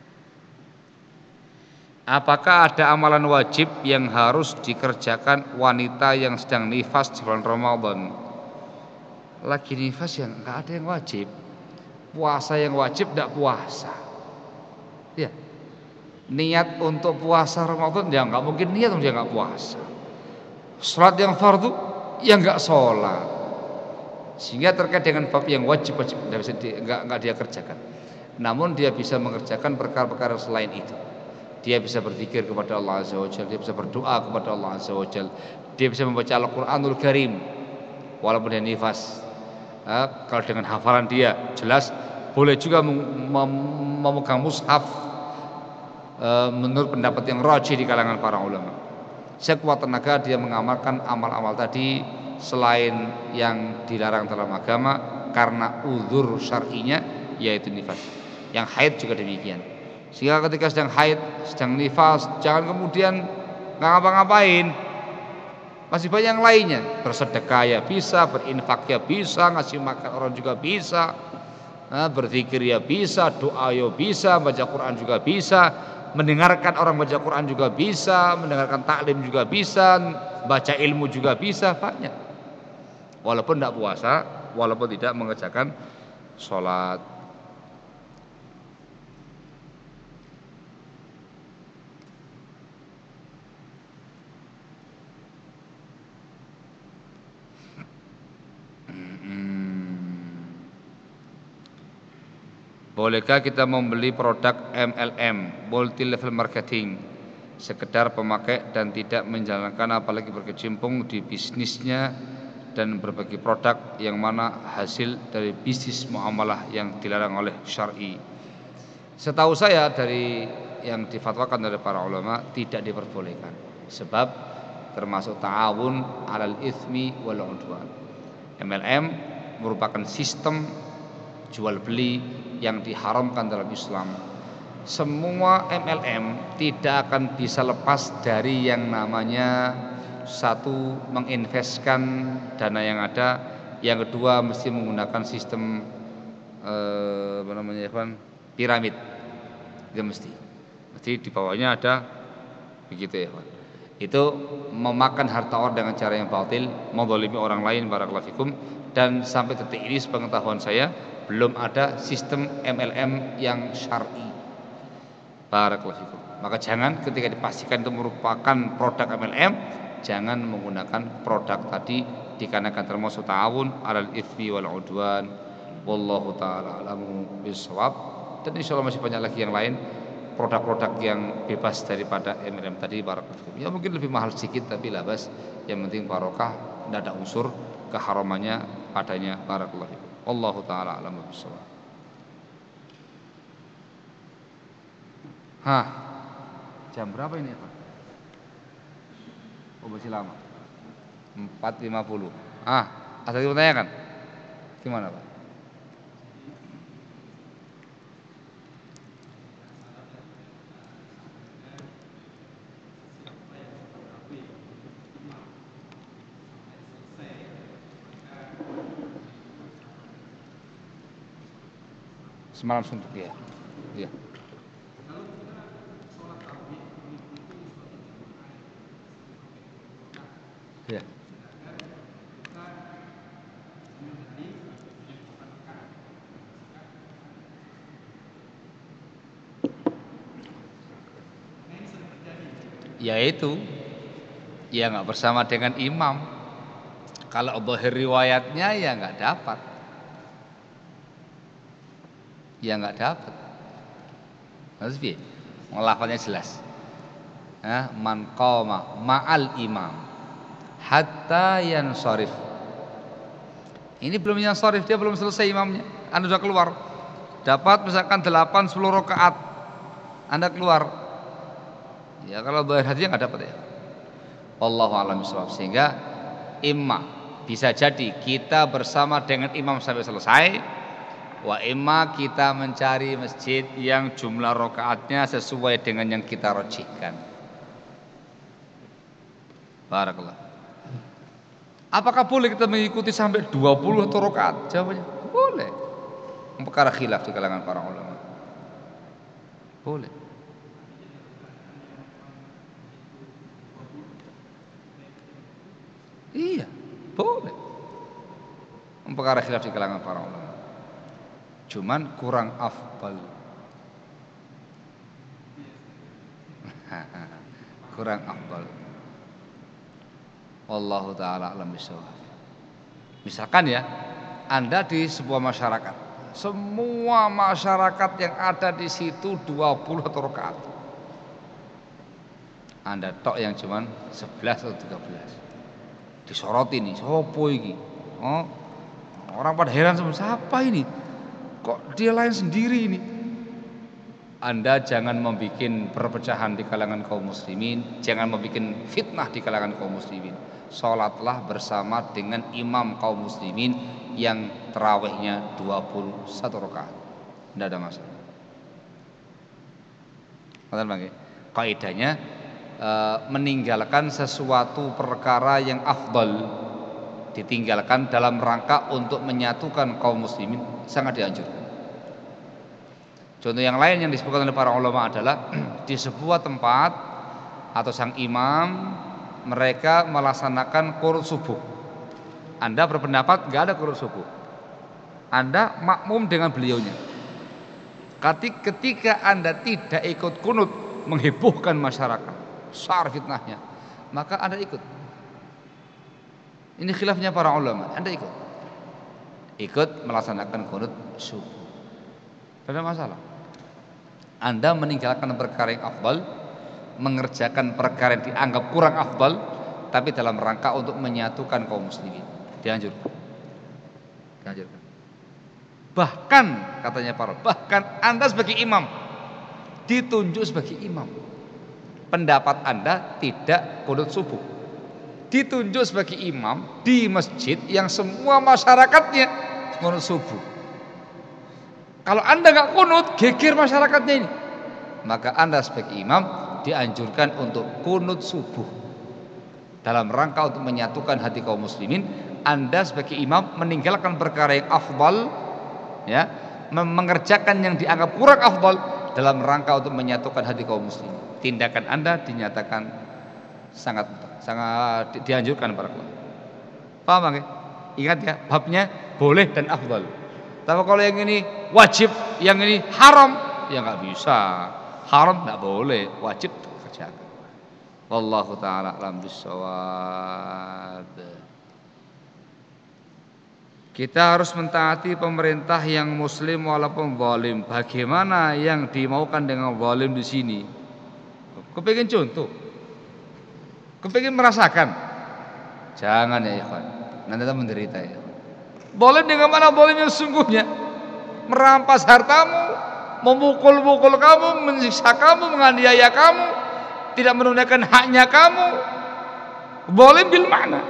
Apakah ada amalan wajib yang harus dikerjakan wanita yang sedang nifas di bulan Ramadan? Lagi nifas yang enggak ada yang wajib. Puasa yang wajib enggak puasa. Ya. Niat untuk puasa Ramadan ya enggak mungkin niat untuk dia enggak puasa. Salat yang fardu ya enggak salat. Sehingga terkait dengan bab yang wajib-wajib enggak bisa di, enggak, enggak dia kerjakan. Namun dia bisa mengerjakan perkara-perkara selain itu. Dia bisa berzikir kepada Allah Azza wa Jalla, dia bisa berdoa kepada Allah Azza wa Jalla, dia bisa membaca Al-Qur'anul Karim walaupun dia nifas. Nah, kalau dengan hafalan dia jelas boleh juga mem mem memegang mushaf e, menurut pendapat yang rajih di kalangan para ulama. Sekuat tenaga dia mengamalkan amal-amal tadi selain yang dilarang dalam agama karena uzur syar'inya yaitu nifas. Yang haid juga demikian. Sehingga ketika sedang haid, sedang nifas, jangan kemudian nggak ngapa-ngapain. Masih banyak yang lainnya. Bersedekah ya bisa, berinfak ya bisa, ngasih makan orang juga bisa, nah, berzikir ya bisa, doa ya bisa, baca Quran juga bisa, mendengarkan orang baca Quran juga bisa, mendengarkan taklim juga bisa, baca ilmu juga bisa, banyak. Walaupun tidak puasa, walaupun tidak mengerjakan sholat. Bolehkah kita membeli produk M L M, multi level marketing, sekedar pemakai dan tidak menjalankan apalagi berkecimpung di bisnisnya dan berbagi produk yang mana hasil dari bisnis muamalah yang dilarang oleh syar'i? Setahu saya dari yang difatwakan oleh para ulama tidak diperbolehkan, sebab termasuk ta'awun 'alal itsmi wal 'udwan. M L M merupakan sistem jual beli yang diharamkan dalam Islam. Semua M L M tidak akan bisa lepas dari yang namanya satu, menginvestkan dana yang ada, yang kedua mesti menggunakan sistem eh, apa namanya ya, piramid. Itu mesti. Mesti di bawahnya ada begitu ya, itu memakan harta orang dengan cara yang batil, menzalimi orang lain, barakallahu fikum. Dan sampai detik ini sepengetahuan saya belum ada sistem M L M yang syar'i, barakallahu fikum. Maka jangan ketika dipastikan itu merupakan produk M L M, jangan menggunakan produk tadi dikarenakan termasuk ta'awun 'alal itsmi wal 'udwan. Wallahu taala alamu bisawab. Dan insyaallah masih banyak lagi yang lain, produk-produk yang bebas daripada M L M tadi, barakallahu fikum. Ya mungkin lebih mahal sedikit tapi labas, yang penting barokah, tidak ada unsur keharamannya padanya, barakallahu fikum. Wallahu taala a'lam bishawab. Hah. Jam berapa ini, Pak? Oh, masih lama. empat lima puluh. Ah, ada yang bertanya kan? Gimana, Pak? Semalam suntuk ya. Iya. Iya. Yaitu ya nggak bersama dengan imam. Kalau zahir riwayatnya ya nggak dapat, ya nggak dapat. Maksudnya, lafadznya jelas. Nah, man qama ma'al imam hatta yansharif. Ini belum yansharif, dia belum selesai imamnya. Anda sudah keluar. Dapat misalkan delapan sepuluh rakaat. Anda keluar. Ya kalau zahir hadisnya nggak dapat ya. Wallahu a'lam bishawab. Sehingga imma bisa jadi kita bersama dengan imam sampai selesai, wa imma kita mencari masjid yang jumlah rakaatnya sesuai dengan yang kita rajihkan. Barakallah. Apakah boleh kita mengikuti sampai dua puluh atau rakaat? Jawabannya boleh. Perkara khilaf di kalangan para ulama. Boleh. Iya, boleh. Perkara khilaf di kalangan para ulama. Cuman kurang afdal. Kurang afdal. Wallahu taala alam bisawab. Misalkan ya, Anda di sebuah masyarakat, semua masyarakat yang ada di situ dua puluh atau rakaat. Anda tok yang cuman sebelas atau tiga belas. Disoroti nih, sopo iki? Oh, orang pada heran sama siapa ini? Kok dia lain sendiri ini? Anda jangan membuat perpecahan di kalangan kaum muslimin, jangan membuat fitnah di kalangan kaum muslimin. Salatlah bersama dengan imam kaum muslimin yang tarawihnya dua puluh satu rakaat. Tidak ada masalah. Kaidahnya e, meninggalkan sesuatu perkara yang afdal, ditinggalkan dalam rangka untuk menyatukan kaum muslimin sangat dianjurkan. Contoh yang lain yang disebutkan oleh para ulama adalah di sebuah tempat atau sang imam mereka melaksanakan qunut subuh. Anda berpendapat enggak ada qunut subuh. Anda makmum dengan beliaunya. Ketika Anda tidak ikut qunut menghebohkan masyarakat, besar fitnahnya, maka Anda ikut. Ini khilafnya para ulama. Anda ikut. Ikut melaksanakan qunut subuh. Tidak ada masalah. Anda meninggalkan perkara yang afdal, mengerjakan perkara yang dianggap kurang afdal, tapi dalam rangka untuk menyatukan kaum muslimin. Dianjurkan. Dianjurkan. Bahkan katanya para, bahkan Anda sebagai imam ditunjuk sebagai imam. Pendapat Anda tidak qunut subuh. Ditunjuk sebagai imam di masjid yang semua masyarakatnya qunut subuh. Kalau Anda nggak qunut, geger masyarakatnya ini. Maka Anda sebagai imam dianjurkan untuk qunut subuh. Dalam rangka untuk menyatukan hati kaum muslimin, Anda sebagai imam meninggalkan perkara yang afdal, ya, mengerjakan yang dianggap kurang afdal dalam rangka untuk menyatukan hati kaum muslimin. Tindakan Anda dinyatakan sangat sangat dianjurkan para ulama. Paham nggak? Ingat ya, babnya boleh dan afdal. Tapi kalau yang ini wajib, yang ini haram, ya nggak bisa. Haram nggak boleh, wajib kerjakan. Wallahu taala alam bissawab. Kita harus mentaati pemerintah yang muslim walaupun zalim. Bagaimana yang dimaukan dengan zalim di sini? Kepengin contoh? Kepengin merasakan? Jangan ya ikhwan. Nanti kita menderita ya. Zalim dengan mana zalim yang sungguhnya? Merampas hartamu, memukul-mukul kamu, menyiksa kamu, menganiaya kamu, tidak menunaikan haknya kamu. Zalim bil mana?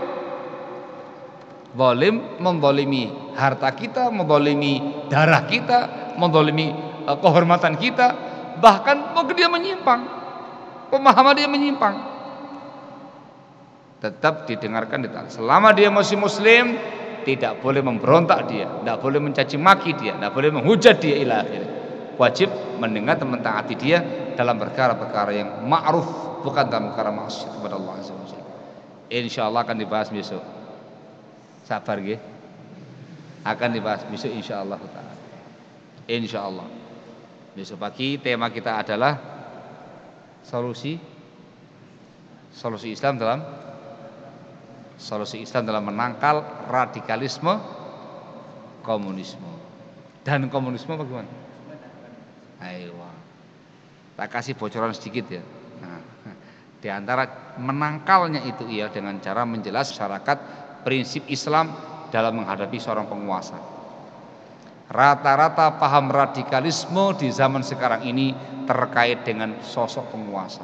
Zalim menzalimi harta kita, menzalimi darah kita, menzalimi uh, kehormatan kita, bahkan mungkin dia menyimpang, pemahaman dia menyimpang. Tetap didengarkan, ditaati. Selama dia masih muslim, tidak boleh memberontak dia, tidak boleh mencaci maki dia, tidak boleh menghujat dia ila akhirnya. Wajib mendengar dan mentaati dia dalam perkara-perkara yang ma'ruf, bukan dalam perkara maksiat kepada Allah Azza wa Jalla. Insyaallah akan dibahas besok. Sabar nggih. Akan dibahas besok insyaallah taala. Insyaallah. Besok pagi tema kita adalah solusi solusi Islam dalam solusi Islam dalam menangkal radikalisme komunisme. Dan komunisme bagaimana? Ayo. Tak kasih bocoran sedikit ya. Nah, di antara menangkalnya itu ia dengan cara menjelaskan masyarakat prinsip Islam dalam menghadapi seorang penguasa. Rata-rata paham radikalisme di zaman sekarang ini terkait dengan sosok penguasa.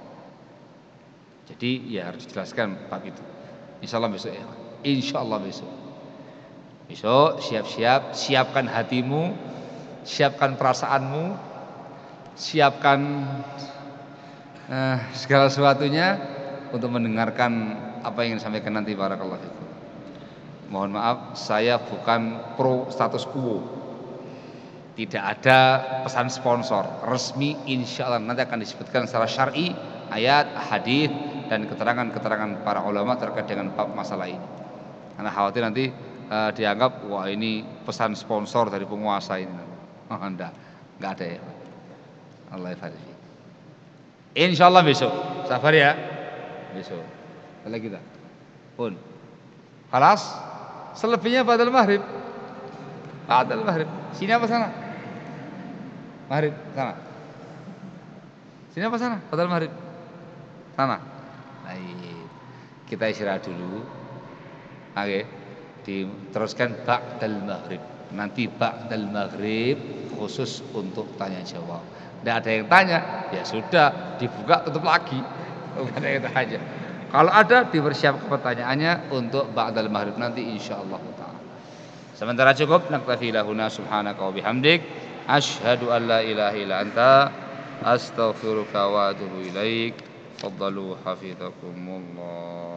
Jadi ya harus dijelaskan bab itu. Insyaallah besok ya. Insyaallah besok. Besok siap-siap, siapkan hatimu, siapkan perasaanmu, siapkan eh, segala sesuatunya untuk mendengarkan apa yang disampaikan nanti. Barakallahu fikum. Mohon maaf, saya bukan pro status quo. Tidak ada pesan sponsor resmi, insya Allah nanti akan disebutkan secara syar'i, ayat, hadis dan keterangan-keterangan para ulama terkait dengan bab masalah ini. Karena khawatir nanti uh, dianggap wah ini pesan sponsor dari penguasa ini. Oh, enggak, enggak ada ya. Allah yafarid. Insya Allah besok, sabar ya. Besok. Lagi kita. Pun. Kelas selebihnya badal maghrib. Badal maghrib. Sini apa sana? Maghrib sana. Sini apa sana? Badal maghrib. Sana. Baik. Kita istirahat dulu. Oke. Diteruskan ba'dal maghrib. Nanti ba'dal maghrib khusus untuk tanya jawab. Tidak ada yang tanya, ya sudah dibuka tutup lagi. Tidak ada yang tanya. Kalau ada dipersiapkan pertanyaannya untuk ba'dal maghrib nanti insyaallah taala. Sementara cukup naktafi lahuna subhanaka wa bihamdik asyhadu an la ilaha illa anta astaghfiruka wa atubu ilaik. Faddalu hafizakumullah.